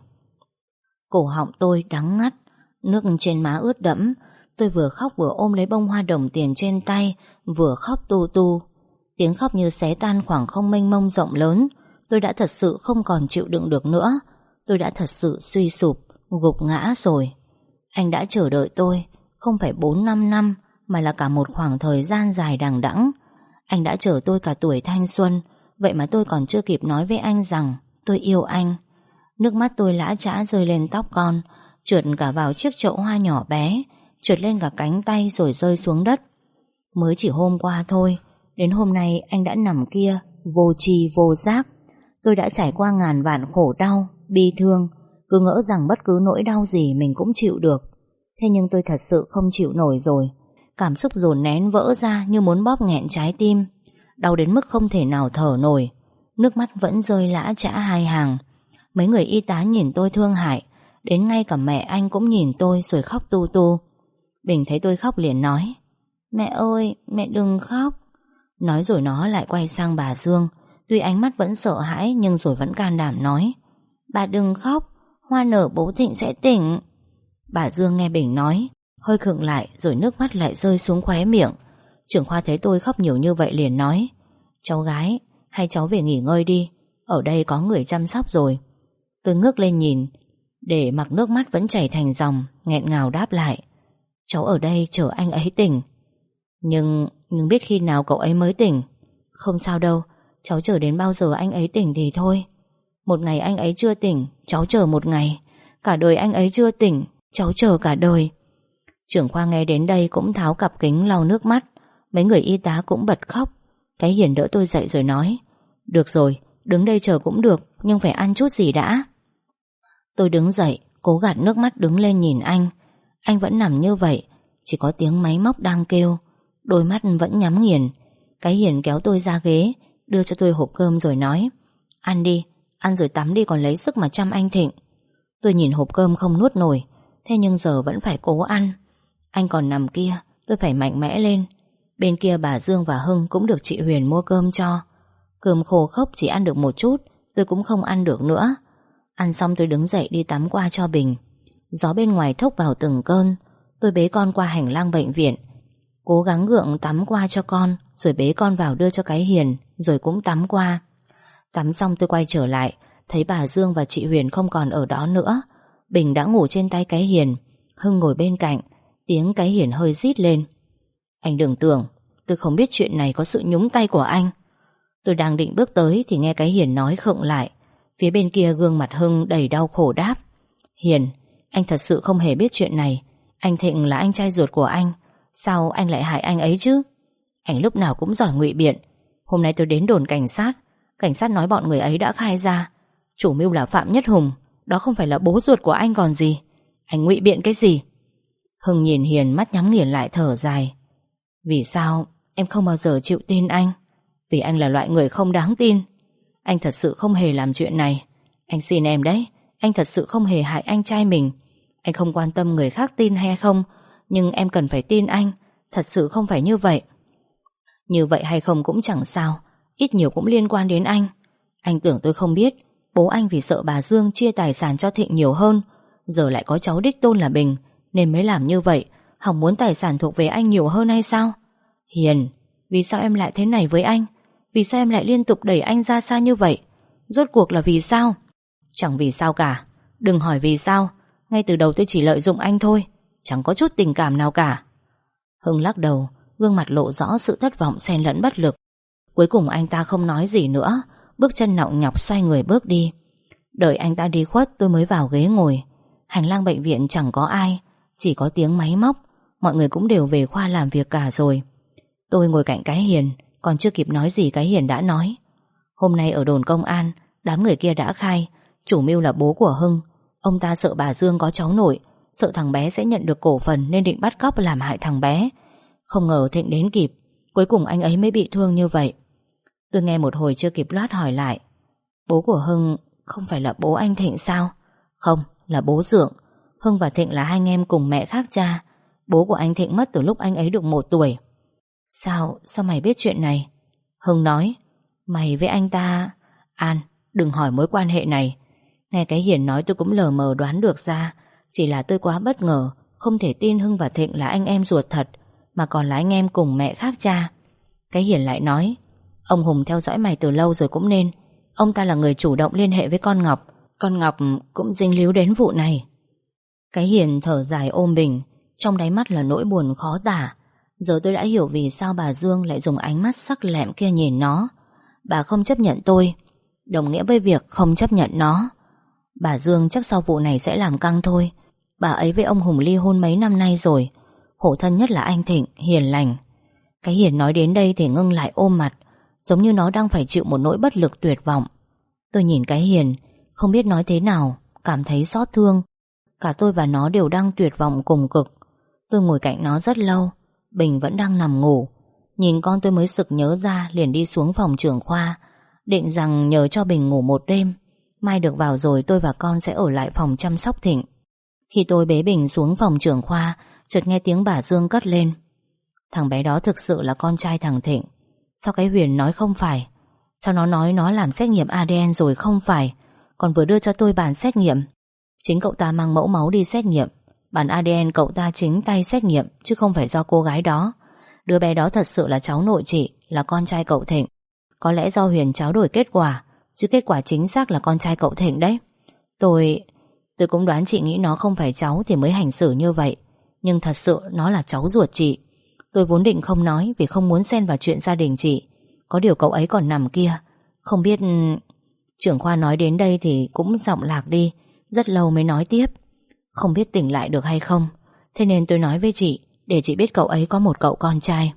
Cổ họng tôi đắng ngắt, nước trên má ướt đẫm. Tôi vừa khóc vừa ôm lấy bông hoa đồng tiền trên tay, vừa khóc tu tu. Tiếng khóc như xé tan khoảng không mênh mông rộng lớn. Tôi đã thật sự không còn chịu đựng được nữa. Tôi đã thật sự suy sụp, gục ngã rồi. Anh đã chờ đợi tôi, không phải 4-5 năm, mà là cả một khoảng thời gian dài đằng đẵng. Anh đã chờ tôi cả tuổi thanh xuân, vậy mà tôi còn chưa kịp nói với anh rằng tôi yêu anh. Nước mắt tôi lã chã rơi lên tóc con, trượt cả vào chiếc chậu hoa nhỏ bé, trượt lên cả cánh tay rồi rơi xuống đất. Mới chỉ hôm qua thôi, đến hôm nay anh đã nằm kia, vô tri vô giác. Tôi đã trải qua ngàn vạn khổ đau, bi thương, cứ ngỡ rằng bất cứ nỗi đau gì mình cũng chịu được. Thế nhưng tôi thật sự không chịu nổi rồi. Cảm xúc dồn nén vỡ ra như muốn bóp nghẹn trái tim. Đau đến mức không thể nào thở nổi. Nước mắt vẫn rơi lã chã 2 hàng. Mấy người y tá nhìn tôi thương hại. Đến ngay cả mẹ anh cũng nhìn tôi rồi khóc tu tu. Bình thấy tôi khóc liền nói: Mẹ ơi, mẹ đừng khóc. Nói rồi nó lại quay sang bà Dương. Tuy ánh mắt vẫn sợ hãi nhưng rồi vẫn can đảm nói: Bà đừng khóc, hoa nở bố Thịnh sẽ tỉnh. Bà Dương nghe Bình nói, hơi khựng lại rồi nước mắt lại rơi xuống khóe miệng. Trưởng khoa thấy tôi khóc nhiều như vậy liền nói: Cháu gái, hay cháu về nghỉ ngơi đi, ở đây có người chăm sóc rồi. Tôi ngước lên nhìn, để mặc nước mắt vẫn chảy thành dòng, nghẹn ngào đáp lại: Cháu ở đây chờ anh ấy tỉnh. Nhưng biết khi nào cậu ấy mới tỉnh. Không sao đâu, cháu chờ đến bao giờ anh ấy tỉnh thì thôi. Một ngày anh ấy chưa tỉnh, cháu chờ một ngày. Cả đời anh ấy chưa tỉnh, cháu chờ cả đời. Trưởng khoa nghe đến đây cũng tháo cặp kính lau nước mắt. Mấy người y tá cũng bật khóc. Cái Hiền đỡ tôi dậy rồi nói: Được rồi, đứng đây chờ cũng được, nhưng phải ăn chút gì đã. Tôi đứng dậy, cố gạt nước mắt đứng lên nhìn anh. Anh vẫn nằm như vậy, chỉ có tiếng máy móc đang kêu. Đôi mắt vẫn nhắm nghiền. Cái Hiền kéo tôi ra ghế, đưa cho tôi hộp cơm rồi nói: Ăn đi, ăn rồi tắm đi còn lấy sức mà chăm anh Thịnh. Tôi nhìn hộp cơm không nuốt nổi, thế nhưng giờ vẫn phải cố ăn. Anh còn nằm kia, tôi phải mạnh mẽ lên. Bên kia bà Dương và Hưng cũng được chị Huyền mua cơm cho. Cơm khô khốc chỉ ăn được một chút, tôi cũng không ăn được nữa. Ăn xong tôi đứng dậy đi tắm qua cho Bình. Gió bên ngoài thốc vào từng cơn. Tôi bế con qua hành lang bệnh viện, cố gắng gượng tắm qua cho con, rồi bế con vào đưa cho cái Hiền, rồi cũng tắm qua. Tắm xong tôi quay trở lại, thấy bà Dương và chị Huyền không còn ở đó nữa. Bình đã ngủ trên tay cái Hiền, Hưng ngồi bên cạnh. Tiếng cái Hiền hơi rít lên: Anh đừng tưởng tôi không biết chuyện này có sự nhúng tay của anh. Tôi đang định bước tới thì nghe cái Hiền nói khựng lại. Phía bên kia gương mặt Hưng đầy đau khổ đáp: Hiền, anh thật sự không hề biết chuyện này. Anh Thịnh là anh trai ruột của anh, sao anh lại hại anh ấy chứ? Anh lúc nào cũng giỏi ngụy biện. Hôm nay tôi đến đồn cảnh sát nói bọn người ấy đã khai ra chủ mưu là Phạm Nhất Hùng, đó không phải là bố ruột của anh còn gì. Anh ngụy biện cái gì? Hưng nhìn Hiền mắt nhắm nghiền lại thở dài: Vì sao em không bao giờ chịu tin anh? Vì anh là loại người không đáng tin. Anh thật sự không hề làm chuyện này. Anh xin em đấy, anh thật sự không hề hại anh trai mình. Anh không quan tâm người khác tin hay không, nhưng em cần phải tin anh. Thật sự không phải như vậy. Như vậy hay không cũng chẳng sao, ít nhiều cũng liên quan đến anh. Anh tưởng tôi không biết bố anh vì sợ bà Dương chia tài sản cho Thịnh nhiều hơn, giờ lại có cháu đích tôn là Bình, nên mới làm như vậy, hòng muốn tài sản thuộc về anh nhiều hơn hay sao? Hiền, vì sao em lại thế này với anh? Vì sao em lại liên tục đẩy anh ra xa như vậy? Rốt cuộc là vì sao? Chẳng vì sao cả. Đừng hỏi vì sao. Ngay từ đầu tôi chỉ lợi dụng anh thôi, chẳng có chút tình cảm nào cả. Hưng lắc đầu, gương mặt lộ rõ sự thất vọng xen lẫn bất lực. Cuối cùng anh ta không nói gì nữa, bước chân nọng nhọc xoay người bước đi. Đợi anh ta đi khuất tôi mới vào ghế ngồi. Hành lang bệnh viện chẳng có ai, chỉ có tiếng máy móc. Mọi người cũng đều về khoa làm việc cả rồi. Tôi ngồi cạnh cái Hiền, còn chưa kịp nói gì cái Hiền đã nói. Hôm nay ở đồn công an, đám người kia đã khai chủ mưu là bố của Hưng. Ông ta sợ bà Dương có cháu nội, sợ thằng bé sẽ nhận được cổ phần nên định bắt cóc làm hại thằng bé. Không ngờ Thịnh đến kịp, cuối cùng anh ấy mới bị thương như vậy. Tôi nghe một hồi chưa kịp loát hỏi lại. Bố của Hưng không phải là bố anh Thịnh sao? Không, là bố Dượng. Hưng và Thịnh là hai anh em cùng mẹ khác cha. Bố của anh Thịnh mất từ lúc anh ấy được 1 tuổi. Sao mày biết chuyện này? Hưng nói, mày với anh ta... An, đừng hỏi mối quan hệ này. Nghe cái Hiền nói tôi cũng lờ mờ đoán được ra. Chỉ là tôi quá bất ngờ, không thể tin Hưng và Thịnh là anh em ruột thật, mà còn là anh em cùng mẹ khác cha. Cái Hiền lại nói, ông Hùng theo dõi mày từ lâu rồi cũng nên. Ông ta là người chủ động liên hệ với con Ngọc. Con Ngọc cũng dính líu đến vụ này. Cái Hiền thở dài ôm bình, trong đáy mắt là nỗi buồn khó tả. Giờ tôi đã hiểu vì sao bà Dương lại dùng ánh mắt sắc lẹm kia nhìn nó. Bà không chấp nhận tôi, đồng nghĩa với việc không chấp nhận nó. Bà Dương chắc sau vụ này sẽ làm căng thôi. Bà ấy với ông Hùng ly hôn mấy năm nay rồi. Khổ thân nhất là anh Thịnh, hiền lành. Cái Hiền nói đến đây thì ngưng lại ôm mặt, giống như nó đang phải chịu một nỗi bất lực tuyệt vọng. Tôi nhìn cái Hiền, không biết nói thế nào, cảm thấy xót thương. Cả tôi và nó đều đang tuyệt vọng cùng cực. Tôi ngồi cạnh nó rất lâu. Bình vẫn đang nằm ngủ. Nhìn con tôi mới sực nhớ ra, liền đi xuống phòng trưởng khoa, định rằng nhờ cho Bình ngủ một đêm, mai được vào rồi tôi và con sẽ ở lại phòng chăm sóc Thịnh. Khi tôi bế Bình xuống phòng trưởng khoa, chợt nghe tiếng bà Dương cất lên. Thằng bé đó thực sự là con trai thằng Thịnh. Sao cái Huyền nói không phải? Sao nó nói nó làm xét nghiệm ADN rồi không phải, còn vừa đưa cho tôi bản xét nghiệm? Chính cậu ta mang mẫu máu đi xét nghiệm. Bản ADN cậu ta chính tay xét nghiệm, chứ không phải do cô gái đó. Đứa bé đó thật sự là cháu nội chị, là con trai cậu Thịnh. Có lẽ do Huyền tráo đổi kết quả, chứ kết quả chính xác là con trai cậu Thịnh đấy. Tôi cũng đoán chị nghĩ nó không phải cháu thì mới hành xử như vậy, nhưng thật sự nó là cháu ruột chị. Tôi vốn định không nói vì không muốn xen vào chuyện gia đình chị. Có điều cậu ấy còn nằm kia, không biết... Trưởng khoa nói đến đây thì cũng giọng lạc đi, rất lâu mới nói tiếp. Không biết tỉnh lại được hay không, thế nên tôi nói với chị, để chị biết cậu ấy có một cậu con trai.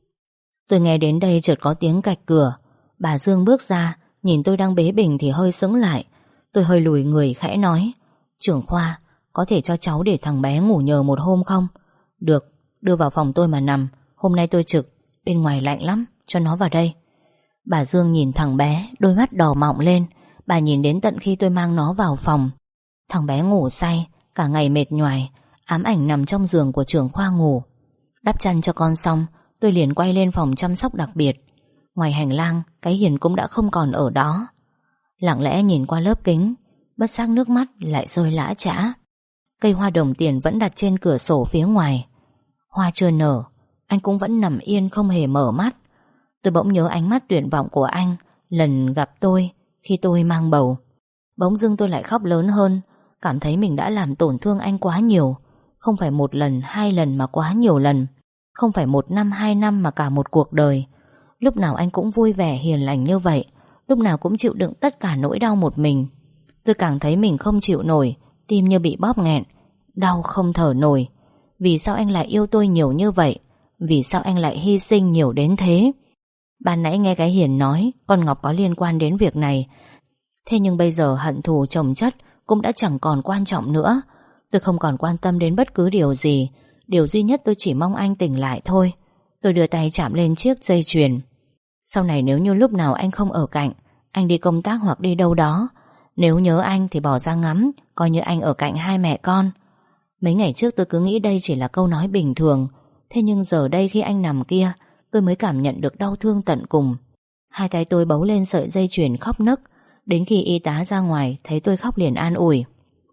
Tôi nghe đến đây chợt có tiếng cạch cửa. Bà Dương bước ra, nhìn tôi đang bế Bình thì hơi sững lại. Tôi hơi lùi người khẽ nói, trưởng khoa, có thể cho cháu để thằng bé ngủ nhờ một hôm không? Được, đưa vào phòng tôi mà nằm. Hôm nay tôi trực, bên ngoài lạnh lắm, cho nó vào đây. Bà Dương nhìn thằng bé, đôi mắt đỏ mọng lên. Bà nhìn đến tận khi tôi mang nó vào phòng. Thằng bé ngủ say, cả ngày mệt nhoài, ám ảnh nằm trong giường của trưởng khoa ngủ. Đắp chăn cho con xong, tôi liền quay lên phòng chăm sóc đặc biệt. Ngoài hành lang, cái Hiền cũng đã không còn ở đó. Lặng lẽ nhìn qua lớp kính, bất giác nước mắt lại rơi lã chã. Cây hoa đồng tiền vẫn đặt trên cửa sổ phía ngoài. Hoa chưa nở, anh cũng vẫn nằm yên không hề mở mắt. Tôi bỗng nhớ ánh mắt tuyệt vọng của anh lần gặp tôi khi tôi mang bầu. Bỗng dưng tôi lại khóc lớn hơn, cảm thấy mình đã làm tổn thương anh quá nhiều. Không phải 1 lần, 2 lần mà quá nhiều lần. Không phải 1 năm, 2 năm mà cả một cuộc đời. Lúc nào anh cũng vui vẻ hiền lành như vậy, lúc nào cũng chịu đựng tất cả nỗi đau một mình. Tôi càng thấy mình không chịu nổi, tim như bị bóp nghẹn, đau không thở nổi. Vì sao anh lại yêu tôi nhiều như vậy? Vì sao anh lại hy sinh nhiều đến thế? Ban nãy nghe cái Hiền nói con Ngọc có liên quan đến việc này. Thế nhưng bây giờ hận thù chồng chất cũng đã chẳng còn quan trọng nữa. Tôi không còn quan tâm đến bất cứ điều gì. Điều duy nhất tôi chỉ mong anh tỉnh lại thôi. Tôi đưa tay chạm lên chiếc dây chuyền. Sau này nếu như lúc nào anh không ở cạnh, anh đi công tác hoặc đi đâu đó, nếu nhớ anh thì bỏ ra ngắm, coi như anh ở cạnh hai mẹ con. Mấy ngày trước tôi cứ nghĩ đây chỉ là câu nói bình thường. Thế nhưng giờ đây khi anh nằm kia, tôi mới cảm nhận được đau thương tận cùng. Hai tay tôi bấu lên sợi dây chuyền khóc nấc. Đến khi y tá ra ngoài thấy tôi khóc liền an ủi.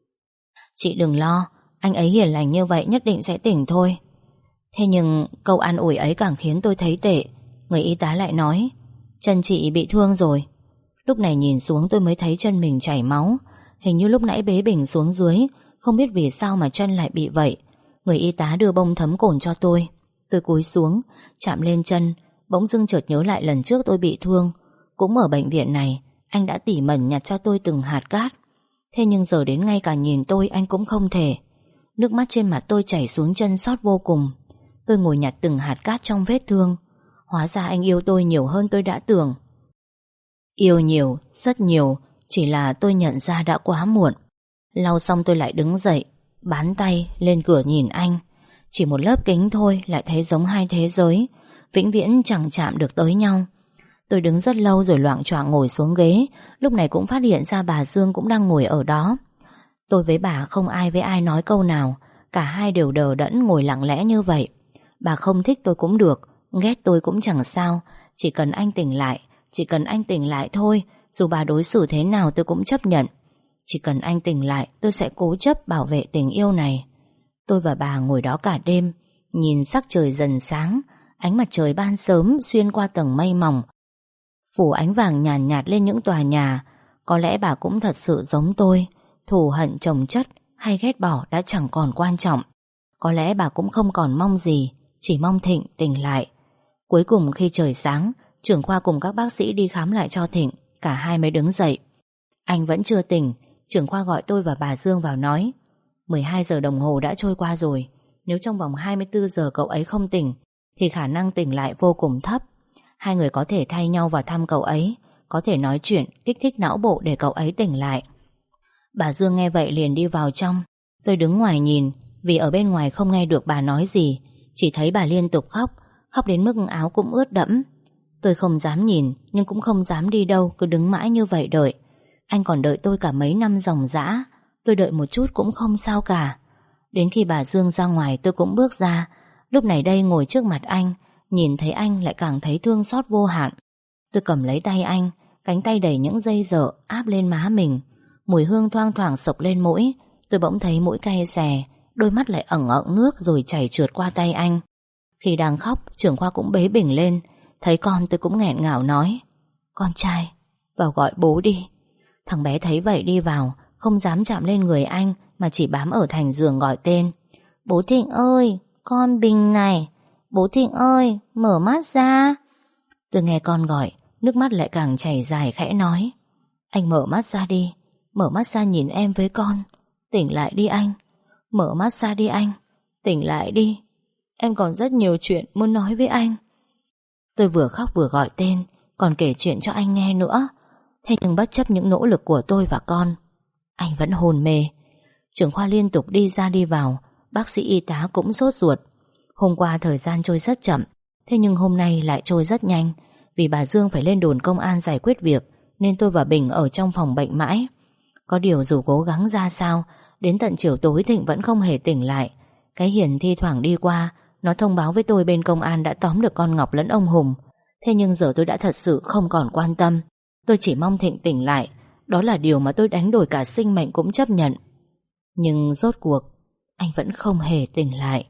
Chị đừng lo, anh ấy hiền lành như vậy nhất định sẽ tỉnh thôi. Thế nhưng câu an ủi ấy càng khiến tôi thấy tệ. Người y tá lại nói, chân chị bị thương rồi. Lúc này nhìn xuống tôi mới thấy chân mình chảy máu. Hình như lúc nãy bế Bình xuống dưới, không biết vì sao mà chân lại bị vậy. Người y tá đưa bông thấm cồn cho tôi. Tôi cúi xuống, chạm lên chân, bỗng dưng chợt nhớ lại lần trước tôi bị thương. Cũng ở bệnh viện này, anh đã tỉ mẩn nhặt cho tôi từng hạt cát. Thế nhưng giờ đến ngay cả nhìn tôi anh cũng không thể. Nước mắt trên mặt tôi chảy xuống chân xót vô cùng. Tôi ngồi nhặt từng hạt cát trong vết thương. Hóa ra anh yêu tôi nhiều hơn tôi đã tưởng. Yêu nhiều, rất nhiều, chỉ là tôi nhận ra đã quá muộn. Lau xong tôi lại đứng dậy, bán tay lên cửa nhìn anh. Chỉ một lớp kính thôi lại thấy giống hai thế giới, vĩnh viễn chẳng chạm được tới nhau. Tôi đứng rất lâu rồi loạng choạng ngồi xuống ghế. Lúc này cũng phát hiện ra bà Dương cũng đang ngồi ở đó. Tôi với bà không ai với ai nói câu nào. Cả hai đều đờ đẫn ngồi lặng lẽ như vậy. Bà không thích tôi cũng được, ghét tôi cũng chẳng sao. Chỉ cần anh tỉnh lại, chỉ cần anh tỉnh lại thôi. Dù bà đối xử thế nào tôi cũng chấp nhận. Chỉ cần anh tỉnh lại, tôi sẽ cố chấp bảo vệ tình yêu này. Tôi và bà ngồi đó cả đêm, nhìn sắc trời dần sáng. Ánh mặt trời ban sớm xuyên qua tầng mây mỏng, phủ ánh vàng nhàn nhạt lên những tòa nhà. Có lẽ bà cũng thật sự giống tôi. Thù hận chồng chất hay ghét bỏ đã chẳng còn quan trọng. Có lẽ bà cũng không còn mong gì, chỉ mong Thịnh tỉnh lại. Cuối cùng khi trời sáng, trưởng khoa cùng các bác sĩ đi khám lại cho Thịnh. Cả hai mới đứng dậy. Anh vẫn chưa tỉnh. Trưởng khoa gọi tôi và bà Dương vào nói 12 giờ đồng hồ đã trôi qua rồi. Nếu trong vòng 24 giờ cậu ấy không tỉnh thì khả năng tỉnh lại vô cùng thấp. Hai người có thể thay nhau vào thăm cậu ấy, có thể nói chuyện, kích thích não bộ để cậu ấy tỉnh lại. Bà Dương nghe vậy liền đi vào trong. Tôi đứng ngoài nhìn, vì ở bên ngoài không nghe được bà nói gì. Chỉ thấy bà liên tục khóc, khóc đến mức áo cũng ướt đẫm. Tôi không dám nhìn, nhưng cũng không dám đi đâu, cứ đứng mãi như vậy đợi. Anh còn đợi tôi cả mấy năm ròng rã. Tôi đợi một chút cũng không sao cả. Đến khi bà Dương ra ngoài tôi cũng bước ra. Lúc này đây ngồi trước mặt anh, nhìn thấy anh lại càng thấy thương xót vô hạn. Tôi cầm lấy tay anh, cánh tay đầy những dây dợ áp lên má mình. Mùi hương thoang thoảng sộc lên mũi. Tôi bỗng thấy mũi cay xè, đôi mắt lại ẩn ẩn nước rồi chảy trượt qua tay anh. Khi đang khóc, trưởng khoa cũng bế Bình lên. Thấy con tôi cũng nghẹn ngào nói: "Con trai, vào gọi bố đi." Thằng bé thấy vậy đi vào, không dám chạm lên người anh mà chỉ bám ở thành giường gọi tên: "Bố Thịnh ơi, con Bình này. Bố Thịnh ơi, mở mắt ra." Tôi nghe con gọi, nước mắt lại càng chảy dài khẽ nói: "Anh mở mắt ra đi. Mở mắt ra nhìn em với con. Tỉnh lại đi anh. Mở mắt ra đi anh. Tỉnh lại đi. Em còn rất nhiều chuyện muốn nói với anh." Tôi vừa khóc vừa gọi tên, còn kể chuyện cho anh nghe nữa. Thế nhưng bất chấp những nỗ lực của tôi và con, anh vẫn hôn mê. Trưởng khoa liên tục đi ra đi vào, bác sĩ y tá cũng sốt ruột. Hôm qua thời gian trôi rất chậm, thế nhưng hôm nay lại trôi rất nhanh. Vì bà Dương phải lên đồn công an giải quyết việc, nên tôi và Bình ở trong phòng bệnh mãi. Có điều dù cố gắng ra sao, đến tận chiều tối Thịnh vẫn không hề tỉnh lại. Cái Hiền thi thoảng đi qua, nó thông báo với tôi bên công an đã tóm được con Ngọc lẫn ông Hùng. Thế nhưng giờ tôi đã thật sự không còn quan tâm. Tôi chỉ mong Thịnh tỉnh lại. Đó là điều mà tôi đánh đổi cả sinh mệnh cũng chấp nhận. Nhưng rốt cuộc anh vẫn không hề tỉnh lại.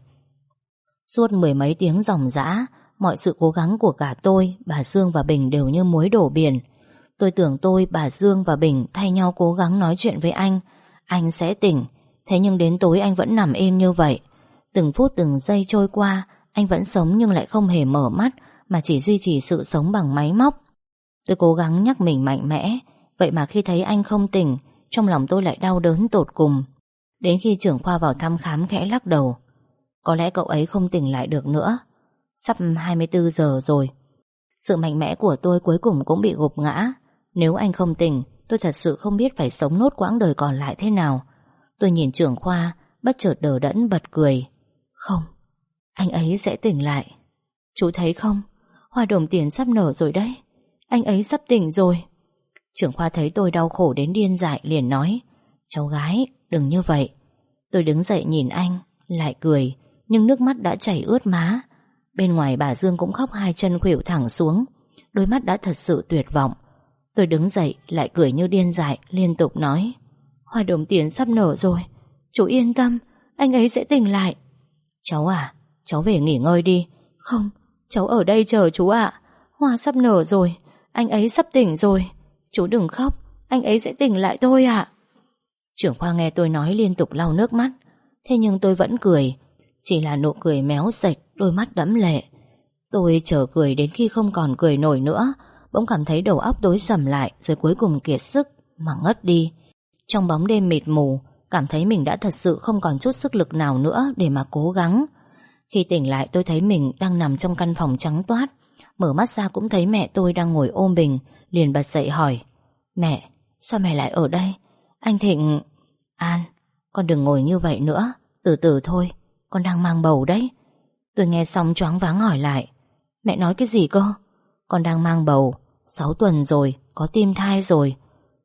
Suốt mười mấy tiếng ròng rã, mọi sự cố gắng của cả tôi, bà Dương và Bình đều như muối đổ biển. Tôi tưởng tôi, bà Dương và Bình thay nhau cố gắng nói chuyện với anh sẽ tỉnh. Thế nhưng đến tối anh vẫn nằm êm như vậy. Từng phút từng giây trôi qua, anh vẫn sống nhưng lại không hề mở mắt, mà chỉ duy trì sự sống bằng máy móc. Tôi cố gắng nhắc mình mạnh mẽ, vậy mà khi thấy anh không tỉnh, trong lòng tôi lại đau đớn tột cùng. Đến khi trưởng khoa vào thăm khám khẽ lắc đầu: "Có lẽ cậu ấy không tỉnh lại được nữa. Sắp 24 giờ rồi." Sự mạnh mẽ của tôi cuối cùng cũng bị gục ngã. Nếu anh không tỉnh, tôi thật sự không biết phải sống nốt quãng đời còn lại thế nào. Tôi nhìn trưởng khoa, bất chợt đờ đẫn bật cười. "Không, anh ấy sẽ tỉnh lại. Chú thấy không, hoa đồng tiền sắp nở rồi đấy. Anh ấy sắp tỉnh rồi." Trưởng khoa thấy tôi đau khổ đến điên dại liền nói: "Cháu gái, đừng như vậy." Tôi đứng dậy nhìn anh, lại cười, nhưng nước mắt đã chảy ướt má. Bên ngoài bà Dương cũng khóc hai chân khuỵu thẳng xuống, đôi mắt đã thật sự tuyệt vọng. Tôi đứng dậy lại cười như điên dại, liên tục nói: "Hoa đồng tiền sắp nở rồi. Chú yên tâm, anh ấy sẽ tỉnh lại." "Cháu à, cháu về nghỉ ngơi đi." "Không, cháu ở đây chờ chú ạ. Hoa sắp nở rồi, anh ấy sắp tỉnh rồi. Chú đừng khóc, anh ấy sẽ tỉnh lại thôi ạ. Trưởng khoa nghe tôi nói liên tục lau nước mắt. Thế nhưng tôi vẫn cười, chỉ là nụ cười méo sạch, đôi mắt đẫm lệ. Tôi chờ cười đến khi không còn cười nổi nữa, bỗng cảm thấy đầu óc tối sầm lại, rồi cuối cùng kiệt sức mà ngất đi. Trong bóng đêm mịt mù, cảm thấy mình đã thật sự không còn chút sức lực nào nữa để mà cố gắng. Khi tỉnh lại tôi thấy mình đang nằm trong căn phòng trắng toát. Mở mắt ra cũng thấy mẹ tôi đang ngồi ôm Bình. Liền bật dậy hỏi: Mẹ, sao mẹ lại ở đây? Anh Thịnh... An, con đừng ngồi như vậy nữa, từ từ thôi, con đang mang bầu đấy. Tôi nghe xong choáng váng hỏi lại: Mẹ nói cái gì cơ? Con đang mang bầu, 6 tuần rồi, có tim thai rồi.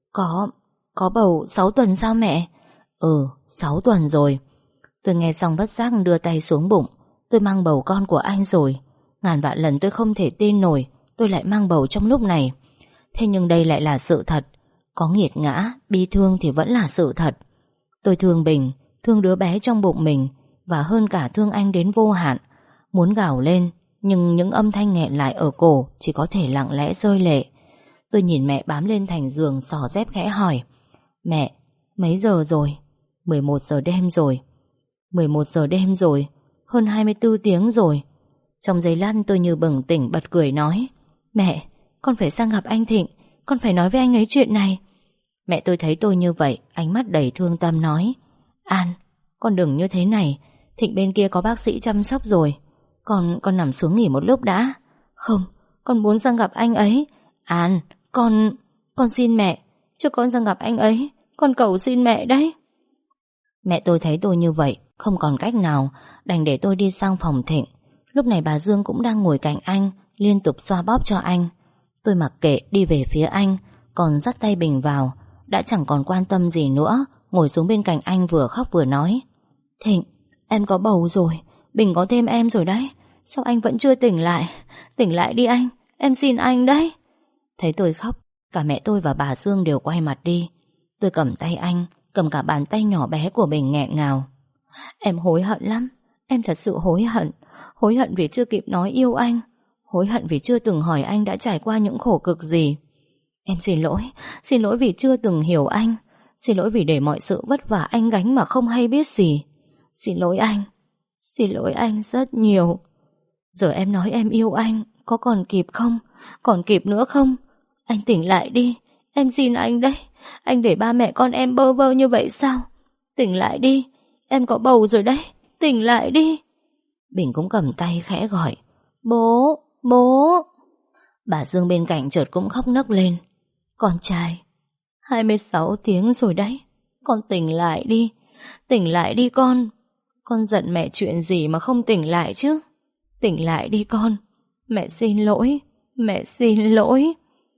Có bầu 6 tuần sao mẹ? 6 tuần rồi. Tôi nghe xong bất giác đưa tay xuống bụng. Tôi mang bầu con của anh rồi. Ngàn vạn lần tôi không thể tin nổi tôi lại mang bầu trong lúc này. Thế nhưng đây lại là sự thật. Có nghiệt ngã, bi thương thì vẫn là sự thật. Tôi thương Bình, thương đứa bé trong bụng mình, và hơn cả thương anh đến vô hạn. Muốn gào lên, nhưng những âm thanh nghẹn lại ở cổ chỉ có thể lặng lẽ rơi lệ. Tôi nhìn mẹ bám lên thành giường, xỏ dép khẽ hỏi: Mẹ, mấy giờ rồi? 11 giờ đêm rồi. 11 giờ đêm rồi, hơn 24 tiếng rồi. Trong giây lát tôi như bừng tỉnh, bật cười nói: Mẹ, con phải sang gặp anh Thịnh, con phải nói với anh ấy chuyện này. Mẹ tôi thấy tôi như vậy, ánh mắt đầy thương tâm nói: An, con đừng như thế này, Thịnh bên kia có bác sĩ chăm sóc rồi. Con nằm xuống nghỉ một lúc đã. Không, con muốn sang gặp anh ấy. An, con xin mẹ, cho con sang gặp anh ấy, con cầu xin mẹ đấy. Mẹ tôi thấy tôi như vậy, không còn cách nào, đành để tôi đi sang phòng Thịnh. Lúc này bà Dương cũng đang ngồi cạnh anh, liên tục xoa bóp cho anh. Tôi mặc kệ đi về phía anh, còn dắt tay Bình vào. Đã chẳng còn quan tâm gì nữa, ngồi xuống bên cạnh anh vừa khóc vừa nói: Thịnh, em có bầu rồi, Bình có thêm em rồi đấy. Sao anh vẫn chưa tỉnh lại? Tỉnh lại đi anh, em xin anh đấy. Thấy tôi khóc, cả mẹ tôi và bà Dương đều quay mặt đi. Tôi cầm tay anh, cầm cả bàn tay nhỏ bé của Bình nghẹn ngào: Em hối hận lắm, em thật sự hối hận. Hối hận vì chưa kịp nói yêu anh, hối hận vì chưa từng hỏi anh đã trải qua những khổ cực gì. Em xin lỗi vì chưa từng hiểu anh, xin lỗi vì để mọi sự vất vả anh gánh mà không hay biết gì. Xin lỗi anh rất nhiều. Giờ em nói em yêu anh, có còn kịp không? Còn kịp nữa không? Anh tỉnh lại đi, em xin anh đấy. Anh để ba mẹ con em bơ vơ như vậy sao? Tỉnh lại đi, em có bầu rồi đấy, tỉnh lại đi. Bình cũng cầm tay khẽ gọi: Bố, bố. Bà Dương bên cạnh chợt cũng khóc nấc lên: Con trai, 26 tiếng rồi đấy, con tỉnh lại đi. Tỉnh lại đi con. Con giận mẹ chuyện gì mà không tỉnh lại chứ? Tỉnh lại đi con. Mẹ xin lỗi, mẹ xin lỗi.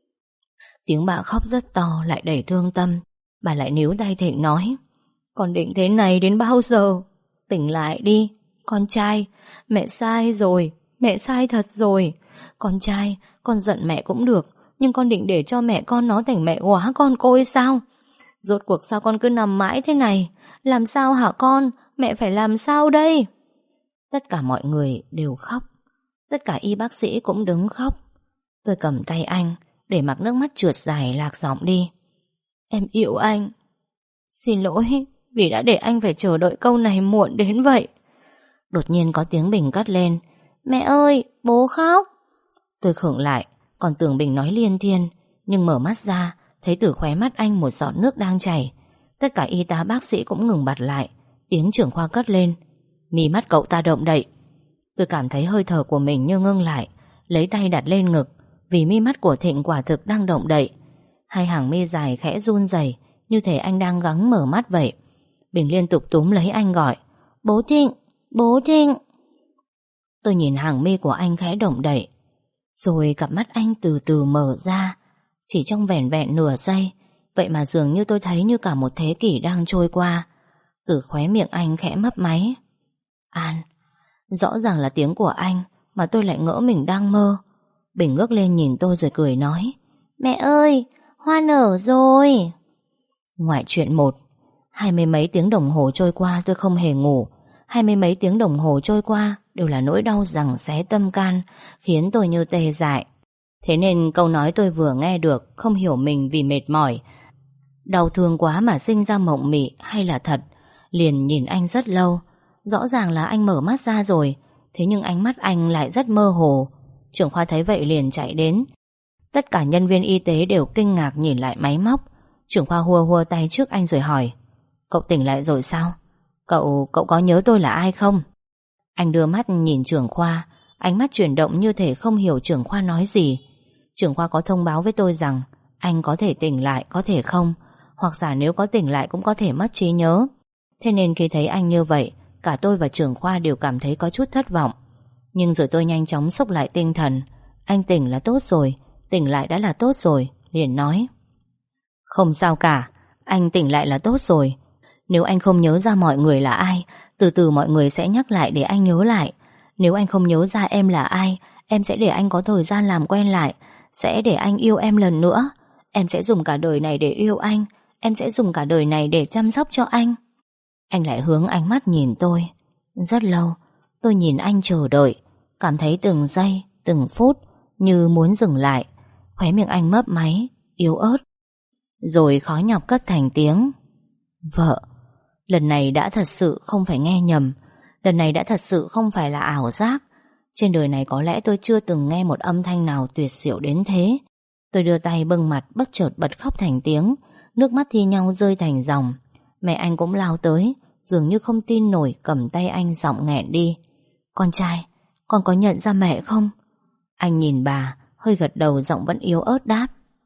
Tiếng bà khóc rất to, lại đầy thương tâm. Bà lại níu tay Thịnh nói: Con định thế này đến bao giờ? Tỉnh lại đi, con trai. Mẹ sai rồi, mẹ sai thật rồi. Con trai, con giận mẹ cũng được, nhưng con định để cho mẹ con nó thành mẹ góa con côi sao? Rốt cuộc sao con cứ nằm mãi thế này? Làm sao hả con? Mẹ phải làm sao đây? Tất cả mọi người đều khóc. Tất cả y bác sĩ cũng đứng khóc. Tôi cầm tay anh, để mặc nước mắt trượt dài lạc giọng đi: Em yêu anh. Xin lỗi vì đã để anh phải chờ đợi câu này muộn đến vậy. Đột nhiên có tiếng Bình cất lên: Mẹ ơi, bố khóc. Tôi khựng lại, còn tưởng Bình nói liên thiên, nhưng mở mắt ra thấy từ khóe mắt anh một giọt nước đang chảy. Tất cả y tá bác sĩ cũng ngừng bặt lại. Tiếng trưởng khoa cất lên: Mí mắt cậu ta động đậy. Tôi cảm thấy hơi thở của mình như ngưng lại, lấy tay đặt lên ngực, vì mí mắt của Thịnh quả thực đang động đậy. Hai hàng mi dài khẽ run rẩy, như thể anh đang gắng mở mắt vậy. Bình liên tục túm lấy anh gọi: Bố Thịnh, bố Thịnh. Tôi nhìn hàng mi của anh khẽ động đậy, rồi cặp mắt anh từ từ mở ra. Chỉ trong vẻn vẹn nửa giây, vậy mà dường như tôi thấy như cả một thế kỷ đang trôi qua. Từ khóe miệng anh khẽ mấp máy: An. Rõ ràng là tiếng của anh, mà tôi lại ngỡ mình đang mơ. Bình ngước lên nhìn tôi rồi cười nói: Mẹ ơi, hoa nở rồi. Ngoại truyện 1. 20 mấy tiếng đồng hồ trôi qua tôi không hề ngủ. 20 mấy tiếng đồng hồ trôi qua đều là nỗi đau giằng xé tâm can, khiến tôi như tê dại. Thế nên câu nói tôi vừa nghe được không hiểu mình vì mệt mỏi, đau thương quá mà sinh ra mộng mị hay là thật. Liền nhìn anh rất lâu. Rõ ràng là anh mở mắt ra rồi, thế nhưng ánh mắt anh lại rất mơ hồ. Trưởng khoa thấy vậy liền chạy đến. Tất cả nhân viên y tế đều kinh ngạc nhìn lại máy móc. Trưởng khoa hùa hùa tay trước anh rồi hỏi: Cậu tỉnh lại rồi sao? Cậu có nhớ tôi là ai không? Anh đưa mắt nhìn trưởng khoa, ánh mắt chuyển động như thể không hiểu trưởng khoa nói gì. Trưởng khoa có thông báo với tôi rằng anh có thể tỉnh lại, có thể không, hoặc giả nếu có tỉnh lại cũng có thể mất trí nhớ. Thế nên khi thấy anh như vậy, cả tôi và trưởng khoa đều cảm thấy có chút thất vọng. Nhưng rồi tôi nhanh chóng xốc lại tinh thần. Anh tỉnh là tốt rồi, tỉnh lại đã là tốt rồi. Liền nói: Không sao cả, anh tỉnh lại là tốt rồi. Nếu anh không nhớ ra mọi người là ai, từ từ mọi người sẽ nhắc lại để anh nhớ lại. Nếu anh không nhớ ra em là ai, em sẽ để anh có thời gian làm quen lại, sẽ để anh yêu em lần nữa. Em sẽ dùng cả đời này để yêu anh, em sẽ dùng cả đời này để chăm sóc cho anh. Anh lại hướng ánh mắt nhìn tôi. Rất lâu tôi nhìn anh chờ đợi, cảm thấy từng giây, từng phút như muốn dừng lại. Khóe miệng anh mấp máy, yếu ớt, rồi khó nhọc cất thành tiếng: Vợ. Lần này đã thật sự không phải nghe nhầm, lần này đã thật sự không phải là ảo giác. Trên đời này có lẽ tôi chưa từng nghe một âm thanh nào tuyệt diệu đến thế. Tôi đưa tay bưng mặt, bất chợt bật khóc thành tiếng, nước mắt thi nhau rơi thành dòng. Mẹ anh cũng lao tới, dường như không tin nổi, cầm tay anh giọng nghẹn đi: Con trai, con có nhận ra mẹ không? Anh nhìn bà, hơi gật đầu, giọng vẫn yếu ớt đáp: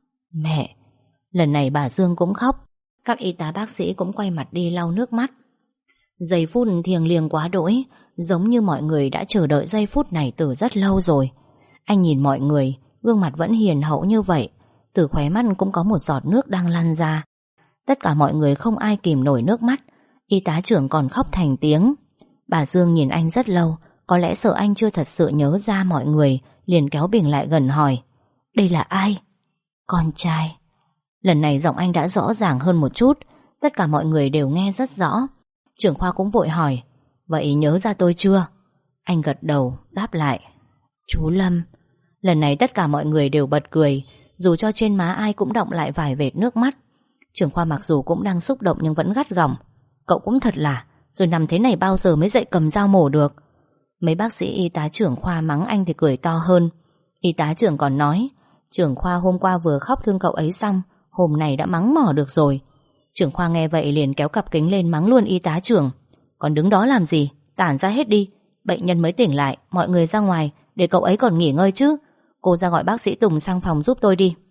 Mẹ. Lần này bà Dương cũng khóc. Các y tá bác sĩ cũng quay mặt đi lau nước mắt. Giây phút thiêng liêng quá đỗi, giống như mọi người đã chờ đợi giây phút này từ rất lâu rồi. Anh nhìn mọi người, gương mặt vẫn hiền hậu như vậy, từ khóe mắt cũng có một giọt nước đang lăn ra. Tất cả mọi người không ai kìm nổi nước mắt. Y tá trưởng còn khóc thành tiếng. Bà Dương nhìn anh rất lâu, có lẽ sợ anh chưa thật sự nhớ ra mọi người, liền kéo Bình lại gần hỏi: Đây là ai? Con trai. Lần này giọng anh đã rõ ràng hơn một chút. Tất cả mọi người đều nghe rất rõ. Trưởng khoa cũng vội hỏi: Vậy nhớ ra tôi chưa? Anh gật đầu đáp lại: Chú Lâm. Lần này tất cả mọi người đều bật cười, dù cho trên má ai cũng đọng lại vài vệt nước mắt. Trưởng khoa mặc dù cũng đang xúc động nhưng vẫn gắt gỏng: Cậu cũng thật là, rồi nằm thế này bao giờ mới dậy cầm dao mổ được? Mấy bác sĩ y tá trưởng khoa mắng anh thì cười to hơn. Y tá trưởng còn nói: Trưởng khoa hôm qua vừa khóc thương cậu ấy xong, hôm nay đã mắng mỏ được rồi. Trưởng khoa nghe vậy liền kéo cặp kính lên mắng luôn y tá trưởng: Còn đứng đó làm gì, tản ra hết đi. Bệnh nhân mới tỉnh lại, mọi người ra ngoài để cậu ấy còn nghỉ ngơi chứ. Cô ra gọi bác sĩ Tùng sang phòng giúp tôi đi.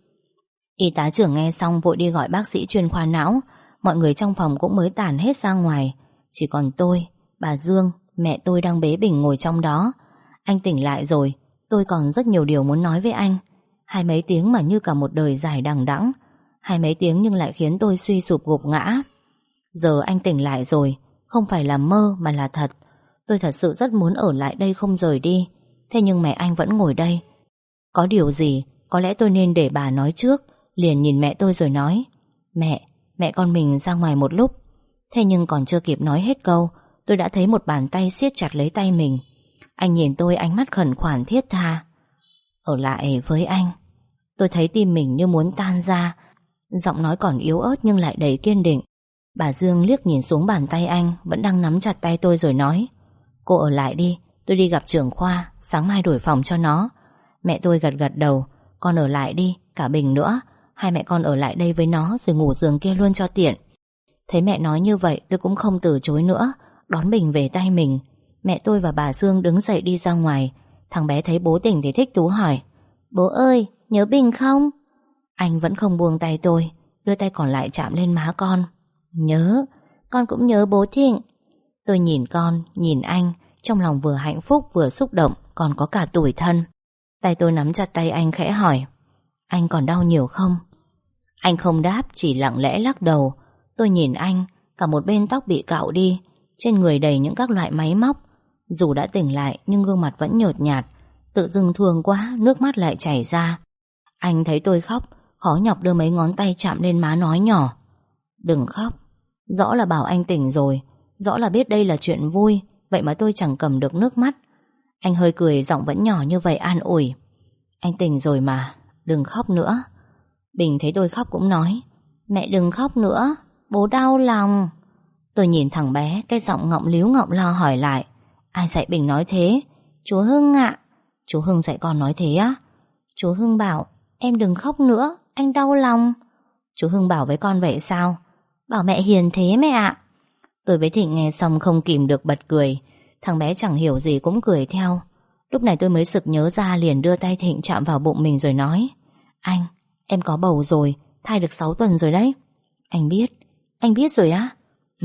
Y tá trưởng nghe xong vội đi gọi bác sĩ chuyên khoa não. Mọi người trong phòng cũng mới tản hết ra ngoài. Chỉ còn tôi, bà Dương, mẹ tôi đang bế Bình ngồi trong đó. Anh tỉnh lại rồi, tôi còn rất nhiều điều muốn nói với anh. 20 mấy tiếng mà như cả một đời dài đằng đẵng. 20 mấy tiếng nhưng lại khiến tôi suy sụp gục ngã. Giờ anh tỉnh lại rồi, không phải là mơ mà là thật. Tôi thật sự rất muốn ở lại đây không rời đi. Thế nhưng mẹ anh vẫn ngồi đây. Có điều gì, có lẽ tôi nên để bà nói trước. Liền nhìn mẹ tôi rồi nói: Mẹ con mình ra ngoài một lúc. Thế nhưng còn chưa kịp nói hết câu, tôi đã thấy một bàn tay siết chặt lấy tay mình. Anh nhìn tôi ánh mắt khẩn khoản thiết tha: Ở lại với anh. Tôi thấy tim mình như muốn tan ra. Giọng nói còn yếu ớt nhưng lại đầy kiên định. Bà Dương liếc nhìn xuống bàn tay anh vẫn đang nắm chặt tay tôi rồi nói: Cô ở lại đi, tôi đi gặp trưởng khoa, sáng mai đổi phòng cho nó. Mẹ tôi gật gật đầu: Con ở lại đi, cả Bình nữa. Hai mẹ con ở lại đây với nó rồi ngủ giường kia luôn cho tiện. Thấy mẹ nói như vậy tôi cũng không từ chối nữa, đón Bình về tay mình. Mẹ tôi và bà Dương đứng dậy đi ra ngoài. Thằng bé thấy bố tỉnh thì thích thú hỏi: Bố ơi, nhớ Bình không? Anh vẫn không buông tay tôi, đưa tay còn lại chạm lên má con: Nhớ, con cũng nhớ bố Thịnh. Tôi nhìn con, nhìn anh, trong lòng vừa hạnh phúc vừa xúc động, còn có cả tủi thân. Tay tôi nắm chặt tay anh khẽ hỏi: Anh còn đau nhiều không? Anh không đáp, chỉ lặng lẽ lắc đầu. Tôi nhìn anh, cả một bên tóc bị cạo đi, trên người đầy những các loại máy móc. Dù đã tỉnh lại nhưng gương mặt vẫn nhợt nhạt. Tự dưng thương quá, nước mắt lại chảy ra. Anh thấy tôi khóc, khó nhọc đưa mấy ngón tay chạm lên má nói nhỏ: Đừng khóc. Rõ là bảo anh tỉnh rồi, rõ là biết đây là chuyện vui, vậy mà tôi chẳng cầm được nước mắt. Anh hơi cười, giọng vẫn nhỏ như vậy an ủi: Anh tỉnh rồi mà, đừng khóc nữa. Bình thấy tôi khóc cũng nói, mẹ đừng khóc nữa, bố đau lòng. Tôi nhìn thằng bé, cái giọng ngọng líu ngọng lo hỏi lại, ai dạy Bình nói thế? Chú Hưng ạ. Chú Hưng dạy con nói thế á? Chú Hưng bảo em đừng khóc nữa, anh đau lòng. Chú Hưng bảo với con vậy sao? Bảo mẹ hiền thế mẹ ạ. Tôi với Thịnh nghe xong không kìm được bật cười. Thằng bé chẳng hiểu gì cũng cười theo. Lúc này tôi mới sực nhớ ra, liền đưa tay Thịnh chạm vào bụng mình rồi nói, anh, em có bầu rồi, thai được 6 tuần rồi đấy. Anh biết rồi á?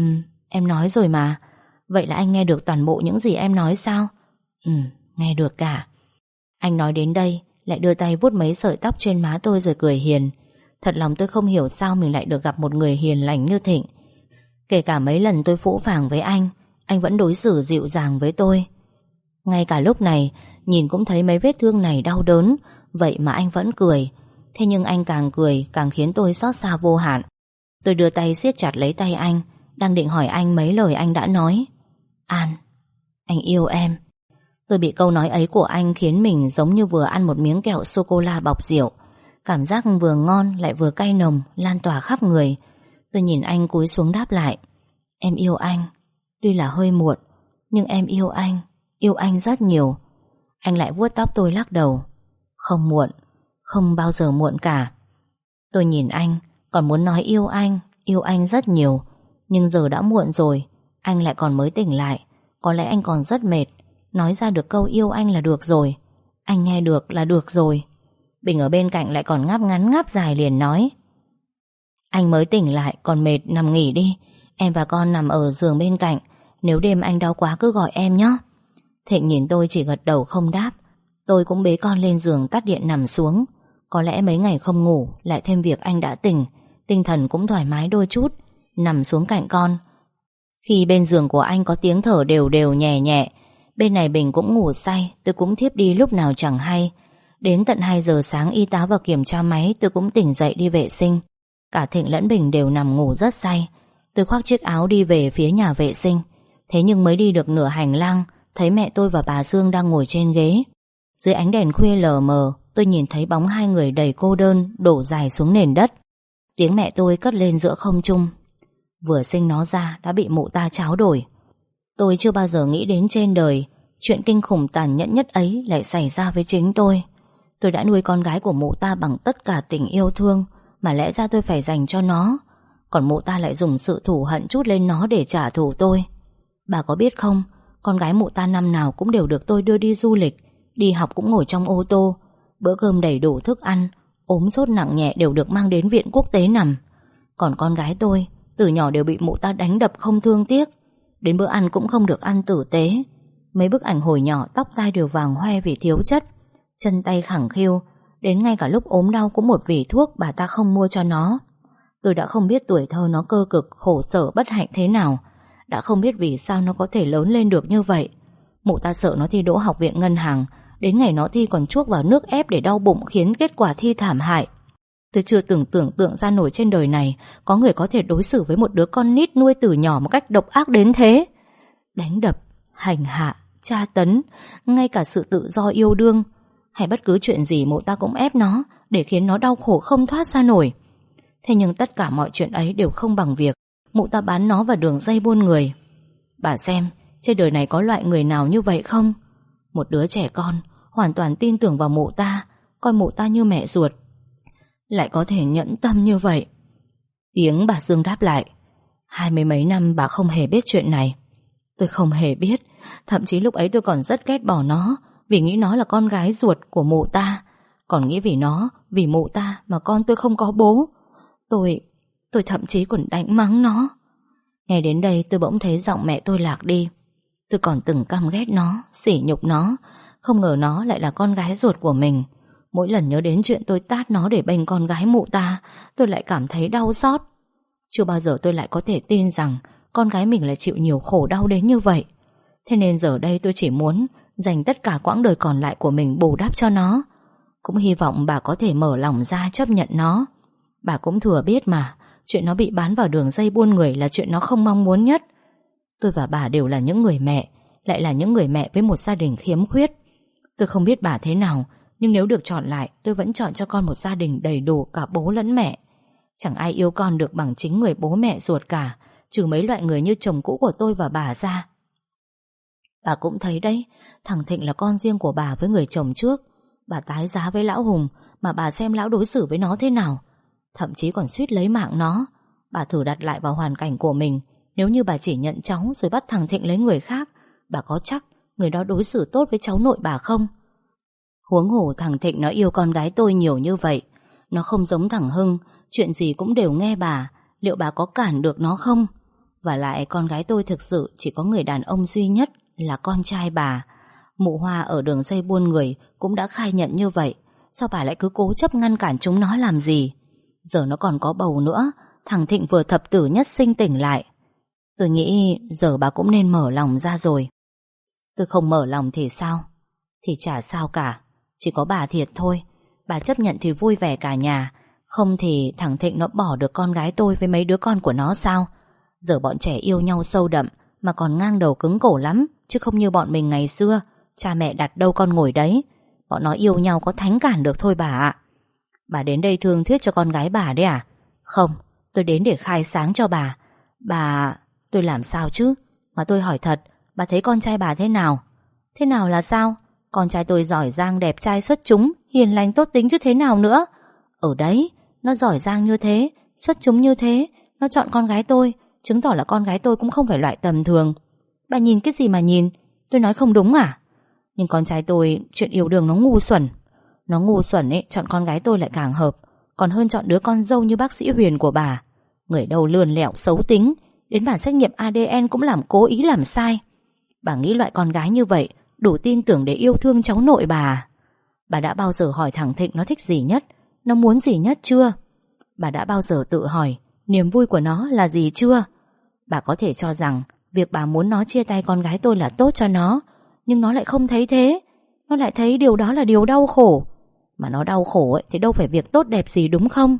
Em nói rồi mà. Vậy là anh nghe được toàn bộ những gì em nói sao? Nghe được cả. Anh nói đến đây lại đưa tay vuốt mấy sợi tóc trên má tôi rồi cười hiền. Thật lòng tôi không hiểu sao mình lại được gặp một người hiền lành như Thịnh. Kể cả mấy lần tôi phũ phàng với anh vẫn đối xử dịu dàng với tôi. Ngay cả lúc này nhìn cũng thấy mấy vết thương này đau đớn, vậy mà anh vẫn cười. Thế nhưng anh càng cười càng khiến tôi xót xa vô hạn. Tôi đưa tay siết chặt lấy tay anh, đang định hỏi anh mấy lời anh đã nói. An, anh yêu em. Tôi bị câu nói ấy của anh khiến mình giống như vừa ăn một miếng kẹo sô-cô-la bọc rượu. Cảm giác vừa ngon lại vừa cay nồng, lan tỏa khắp người. Tôi nhìn anh cúi xuống đáp lại, em yêu anh. Tuy là hơi muộn, nhưng em yêu anh rất nhiều. Anh lại vuốt tóc tôi lắc đầu, không muộn, không bao giờ muộn cả. Tôi nhìn anh, còn muốn nói yêu anh rất nhiều. Nhưng giờ đã muộn rồi, anh lại còn mới tỉnh lại. Có lẽ anh còn rất mệt. Nói ra được câu yêu anh là được rồi. Anh nghe được là được rồi. Bình ở bên cạnh lại còn ngáp ngắn ngáp dài liền nói, anh mới tỉnh lại còn mệt, nằm nghỉ đi. Em và con nằm ở giường bên cạnh. Nếu đêm anh đau quá cứ gọi em nhé. Thịnh nhìn tôi chỉ gật đầu không đáp. Tôi cũng bế con lên giường tắt điện nằm xuống. Có lẽ mấy ngày không ngủ, lại thêm việc anh đã tỉnh, tinh thần cũng thoải mái đôi chút. Nằm xuống cạnh con. Khi bên giường của anh có tiếng thở đều đều nhẹ nhẹ, bên này Bình cũng ngủ say. Tôi cũng thiếp đi lúc nào chẳng hay. Đến tận 2 giờ sáng y tá vào kiểm tra máy, tôi cũng tỉnh dậy đi vệ sinh. Cả Thịnh lẫn Bình đều nằm ngủ rất say. Tôi khoác chiếc áo đi về phía nhà vệ sinh. Thế nhưng mới đi được nửa hành lang, thấy mẹ tôi và bà Dương đang ngồi trên ghế. Dưới ánh đèn khuya lờ mờ, tôi nhìn thấy bóng hai người đầy cô đơn đổ dài xuống nền đất. Tiếng mẹ tôi cất lên giữa không trung, vừa sinh nó ra đã bị mụ ta tráo đổi. Tôi chưa bao giờ nghĩ đến trên đời chuyện kinh khủng tàn nhẫn nhất ấy lại xảy ra với chính tôi. Tôi đã nuôi con gái của mụ ta bằng tất cả tình yêu thương mà lẽ ra tôi phải dành cho nó, còn mụ ta lại dùng sự thù hận trút lên nó để trả thù tôi. Bà có biết không, con gái mụ ta năm nào cũng đều được tôi đưa đi du lịch, đi học cũng ngồi trong ô tô, bữa cơm đầy đủ thức ăn, ốm sốt nặng nhẹ đều được mang đến viện quốc tế nằm. Còn con gái tôi từ nhỏ đều bị mụ ta đánh đập không thương tiếc, đến bữa ăn cũng không được ăn tử tế. Mấy bức ảnh hồi nhỏ tóc tai đều vàng hoe vì thiếu chất, chân tay khẳng khiu, đến ngay cả lúc ốm đau cũng một vỉ thuốc bà ta không mua cho nó. Tôi đã không biết tuổi thơ nó cơ cực, khổ sở, bất hạnh thế nào, đã không biết vì sao nó có thể lớn lên được như vậy. Mụ ta sợ nó thi đỗ học viện ngân hàng, đến ngày nó thi còn chuốc vào nước ép để đau bụng, khiến kết quả thi thảm hại. Tôi chưa từng tưởng tượng ra nổi trên đời này có người có thể đối xử với một đứa con nít nuôi từ nhỏ một cách độc ác đến thế. Đánh đập, hành hạ, tra tấn, ngay cả sự tự do yêu đương hay bất cứ chuyện gì mụ ta cũng ép nó, để khiến nó đau khổ không thoát ra nổi. Thế nhưng tất cả mọi chuyện ấy đều không bằng việc mụ ta bán nó vào đường dây buôn người. Bà xem, trên đời này có loại người nào như vậy không? Một đứa trẻ con hoàn toàn tin tưởng vào mụ ta, coi mụ ta như mẹ ruột, lại có thể nhẫn tâm như vậy. Tiếng bà Dương đáp lại, 20 mấy năm bà không hề biết chuyện này. Tôi không hề biết. Thậm chí lúc ấy tôi còn rất ghét bỏ nó, vì nghĩ nó là con gái ruột của mụ ta, còn nghĩ vì mụ ta mà con tôi không có bố. Tôi thậm chí còn đánh mắng nó. Nghe đến đây tôi bỗng thấy giọng mẹ tôi lạc đi. Tôi còn từng căm ghét nó, sỉ nhục nó, không ngờ nó lại là con gái ruột của mình. Mỗi lần nhớ đến chuyện tôi tát nó để bênh con gái mụ ta, tôi lại cảm thấy đau xót. Chưa bao giờ tôi lại có thể tin rằng con gái mình lại chịu nhiều khổ đau đến như vậy. Thế nên giờ đây tôi chỉ muốn dành tất cả quãng đời còn lại của mình bù đắp cho nó. Cũng hy vọng bà có thể mở lòng ra chấp nhận nó. Bà cũng thừa biết mà, chuyện nó bị bán vào đường dây buôn người là chuyện nó không mong muốn nhất. Tôi và bà đều là những người mẹ, lại là những người mẹ với một gia đình khiếm khuyết. Tôi không biết bà thế nào, Nhưng nếu được chọn lại, tôi vẫn chọn cho con một gia đình đầy đủ cả bố lẫn mẹ. Chẳng ai yêu con được bằng chính người bố mẹ ruột cả, trừ mấy loại người như chồng cũ của tôi và bà ra. Bà cũng thấy đấy, thằng Thịnh là con riêng của bà với người chồng trước. Bà tái giá với lão Hùng, mà bà xem lão đối xử với nó thế nào. Thậm chí còn suýt lấy mạng nó. Bà thử đặt lại vào hoàn cảnh của mình. Nếu như bà chỉ nhận cháu rồi bắt thằng Thịnh lấy người khác, bà có chắc người đó đối xử tốt với cháu nội bà không? Huống hồ thằng Thịnh nó yêu con gái tôi nhiều như vậy. Nó không giống thằng Hưng, chuyện gì cũng đều nghe bà. Liệu bà có cản được nó không? Và lại con gái tôi thực sự chỉ có người đàn ông duy nhất là con trai bà. Mụ Hoa ở đường dây buôn người cũng đã khai nhận như vậy. Sao bà lại cứ cố chấp ngăn cản chúng nó làm gì? Giờ nó còn có bầu nữa. Thằng Thịnh vừa thập tử nhất sinh tỉnh lại. Tôi nghĩ giờ bà cũng nên mở lòng ra rồi. Tôi không mở lòng thì sao? Thì chả sao cả. Chỉ có bà thiệt thôi. Bà chấp nhận thì vui vẻ cả nhà. Không thì thằng Thịnh nó bỏ được con gái tôi với mấy đứa con của nó sao? Giờ bọn trẻ yêu nhau sâu đậm mà còn ngang đầu cứng cổ lắm, chứ không như bọn mình ngày xưa. Cha mẹ đặt đâu con ngồi đấy. Bọn nó yêu nhau có thánh cản được thôi bà ạ. Bà đến đây thương thuyết cho con gái bà đấy à? Không, tôi đến để khai sáng cho bà. Tôi làm sao chứ? Mà tôi hỏi thật, bà thấy con trai bà thế nào? Thế nào là sao? Con trai tôi giỏi giang, đẹp trai, xuất chúng, hiền lành, tốt tính chứ thế nào nữa? Ở đấy, nó giỏi giang như thế, xuất chúng như thế, nó chọn con gái tôi, chứng tỏ là con gái tôi cũng không phải loại tầm thường. Bà nhìn cái gì mà nhìn? Tôi nói không đúng à? Nhưng con trai tôi, chuyện yêu đương nó ngu xuẩn. Nó ngu xuẩn ấy, chọn con gái tôi lại càng hợp. Còn hơn chọn đứa con dâu như bác sĩ Huyền của bà. Người đâu lườn lẹo xấu tính, đến bản xét nghiệm ADN cũng làm cố ý làm sai. Bà nghĩ loại con gái như vậy đủ tin tưởng để yêu thương cháu nội bà? Bà đã bao giờ hỏi thằng Thịnh nó thích gì nhất, nó muốn gì nhất chưa? Bà đã bao giờ tự hỏi niềm vui của nó là gì chưa? Bà có thể cho rằng việc bà muốn nó chia tay con gái tôi là tốt cho nó, nhưng nó lại không thấy thế. Nó lại thấy điều đó là điều đau khổ. Mà nó đau khổ ấy, thì đâu phải việc tốt đẹp gì, đúng không?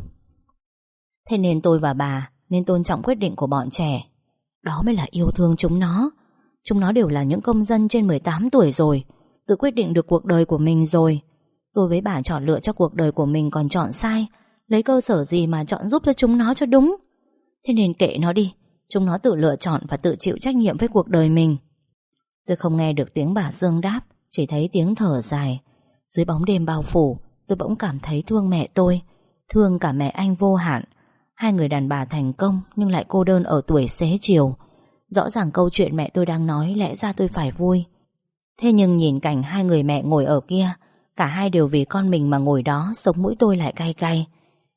Thế nên tôi và bà nên tôn trọng quyết định của bọn trẻ. Đó mới là yêu thương chúng nó. Chúng nó đều là những công dân trên 18 tuổi rồi, tự quyết định được cuộc đời của mình rồi. Tôi với bà chọn lựa cho cuộc đời của mình còn chọn sai, lấy cơ sở gì mà chọn giúp cho chúng nó cho đúng? Thế nên kệ nó đi. Chúng nó tự lựa chọn và tự chịu trách nhiệm với cuộc đời mình. Tôi không nghe được tiếng bà Dương đáp, chỉ thấy tiếng thở dài. Dưới bóng đêm bao phủ, tôi bỗng cảm thấy thương mẹ tôi, thương cả mẹ anh vô hạn. Hai người đàn bà thành công nhưng lại cô đơn ở tuổi xế chiều. Rõ ràng câu chuyện mẹ tôi đang nói lẽ ra tôi phải vui. Thế nhưng nhìn cảnh hai người mẹ ngồi ở kia, cả hai đều vì con mình mà ngồi đó, sống mũi tôi lại cay cay.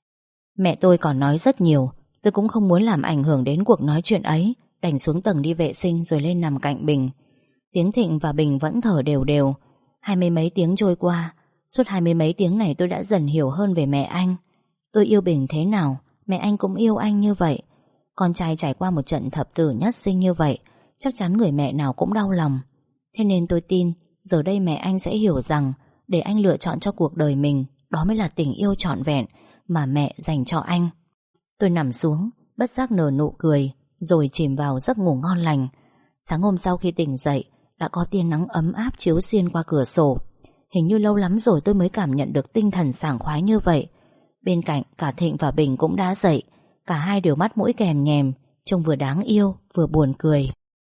Mẹ tôi còn nói rất nhiều. Tôi cũng không muốn làm ảnh hưởng đến cuộc nói chuyện ấy, đành xuống tầng đi vệ sinh rồi lên nằm cạnh Bình. Tiếng Thịnh và Bình vẫn thở đều đều. 20 mấy tiếng trôi qua. Suốt 20 mấy tiếng này tôi đã dần hiểu hơn về mẹ anh. Tôi yêu Bình thế nào, mẹ anh cũng yêu anh như vậy. Con trai trải qua một trận thập tử nhất sinh như vậy, chắc chắn người mẹ nào cũng đau lòng. Thế nên tôi tin giờ đây mẹ anh sẽ hiểu rằng để anh lựa chọn cho cuộc đời mình, đó mới là tình yêu trọn vẹn mà mẹ dành cho anh. Tôi nằm xuống, bất giác nở nụ cười, rồi chìm vào giấc ngủ ngon lành. Sáng hôm sau khi tỉnh dậy, đã có tia nắng ấm áp chiếu xuyên qua cửa sổ. Hình như lâu lắm rồi tôi mới cảm nhận được tinh thần sảng khoái như vậy. Bên cạnh cả Thịnh và Bình cũng đã dậy. Cả hai đều mắt mũi kèm nhèm, trông vừa đáng yêu vừa buồn cười.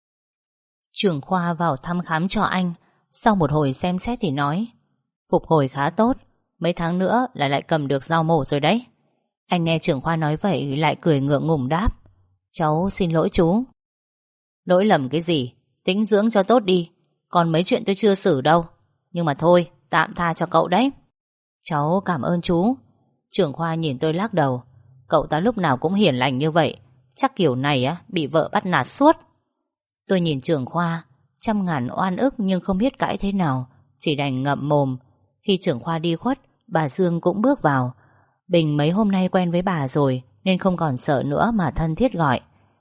Trưởng khoa vào thăm khám cho anh. Sau một hồi xem xét thì nói: phục hồi khá tốt, mấy tháng nữa là lại cầm được dao mổ rồi đấy. Anh nghe trưởng khoa nói vậy lại cười ngượng ngùng đáp: cháu xin lỗi chú. Lỗi lầm cái gì, tĩnh dưỡng cho tốt đi. Còn mấy chuyện tôi chưa xử đâu. Nhưng mà thôi, tạm tha cho cậu đấy. Cháu cảm ơn chú. Trưởng khoa nhìn tôi lắc đầu: cậu ta lúc nào cũng hiền lành như vậy, chắc kiểu này á bị vợ bắt nạt suốt. Tôi nhìn trưởng khoa, trăm ngàn oan ức nhưng không biết cãi thế nào, chỉ đành ngậm mồm. Khi trưởng khoa đi khuất, bà Dương cũng bước vào. Bình mấy hôm nay quen với bà rồi nên không còn sợ nữa mà thân thiết gọi: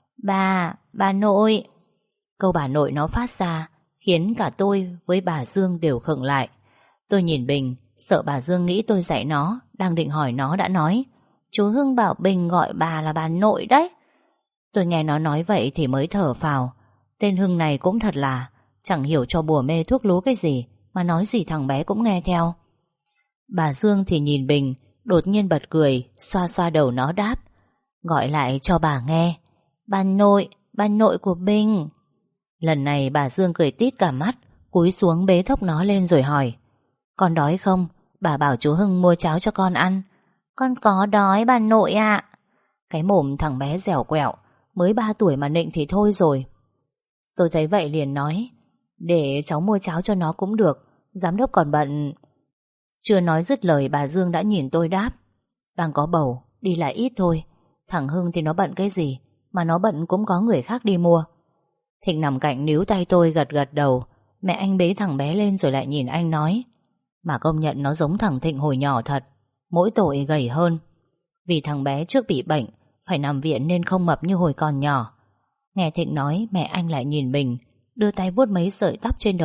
bà nội. Câu bà nội nó phát ra khiến cả tôi với bà Dương đều khựng lại. Tôi nhìn Bình, sợ bà Dương nghĩ tôi dạy nó, đang định hỏi nó đã nói: chú Hưng bảo Bình gọi bà là bà nội đấy. Tôi nghe nó nói vậy thì mới thở phào. Tên Hưng này cũng thật là chẳng hiểu cho bùa mê thuốc lú cái gì mà nói gì thằng bé cũng nghe theo. Bà Dương thì nhìn Bình, đột nhiên bật cười, xoa xoa đầu nó đáp: Gọi lại cho bà nghe. Bà nội của Bình. Lần này bà Dương cười tít cả mắt, cúi xuống bế thốc nó lên rồi hỏi: Con đói không? Bà bảo chú Hưng mua cháo cho con ăn. Con có đói bà nội ạ. Cái mồm thằng bé dẻo quẹo, mới 3 tuổi mà nịnh thì thôi rồi. Tôi thấy vậy liền nói: Để cháu mua cháo cho nó cũng được, giám đốc còn bận. Chưa nói dứt lời bà Dương đã nhìn tôi đáp: Đang có bầu, đi lại ít thôi. Thằng Hưng thì nó bận cái gì, mà nó bận cũng có người khác đi mua. Thịnh nằm cạnh níu tay tôi gật gật đầu. Mẹ anh bế thằng bé lên rồi lại nhìn anh nói: Mà công nhận nó giống thằng Thịnh hồi nhỏ thật, mỗi tội gầy hơn. Vì thằng bé trước bị bệnh, phải nằm viện nên không mập như hồi còn nhỏ. Nghe Thịnh nói, mẹ anh lại nhìn Bình, đưa tay vuốt mấy sợi tóc trên đầu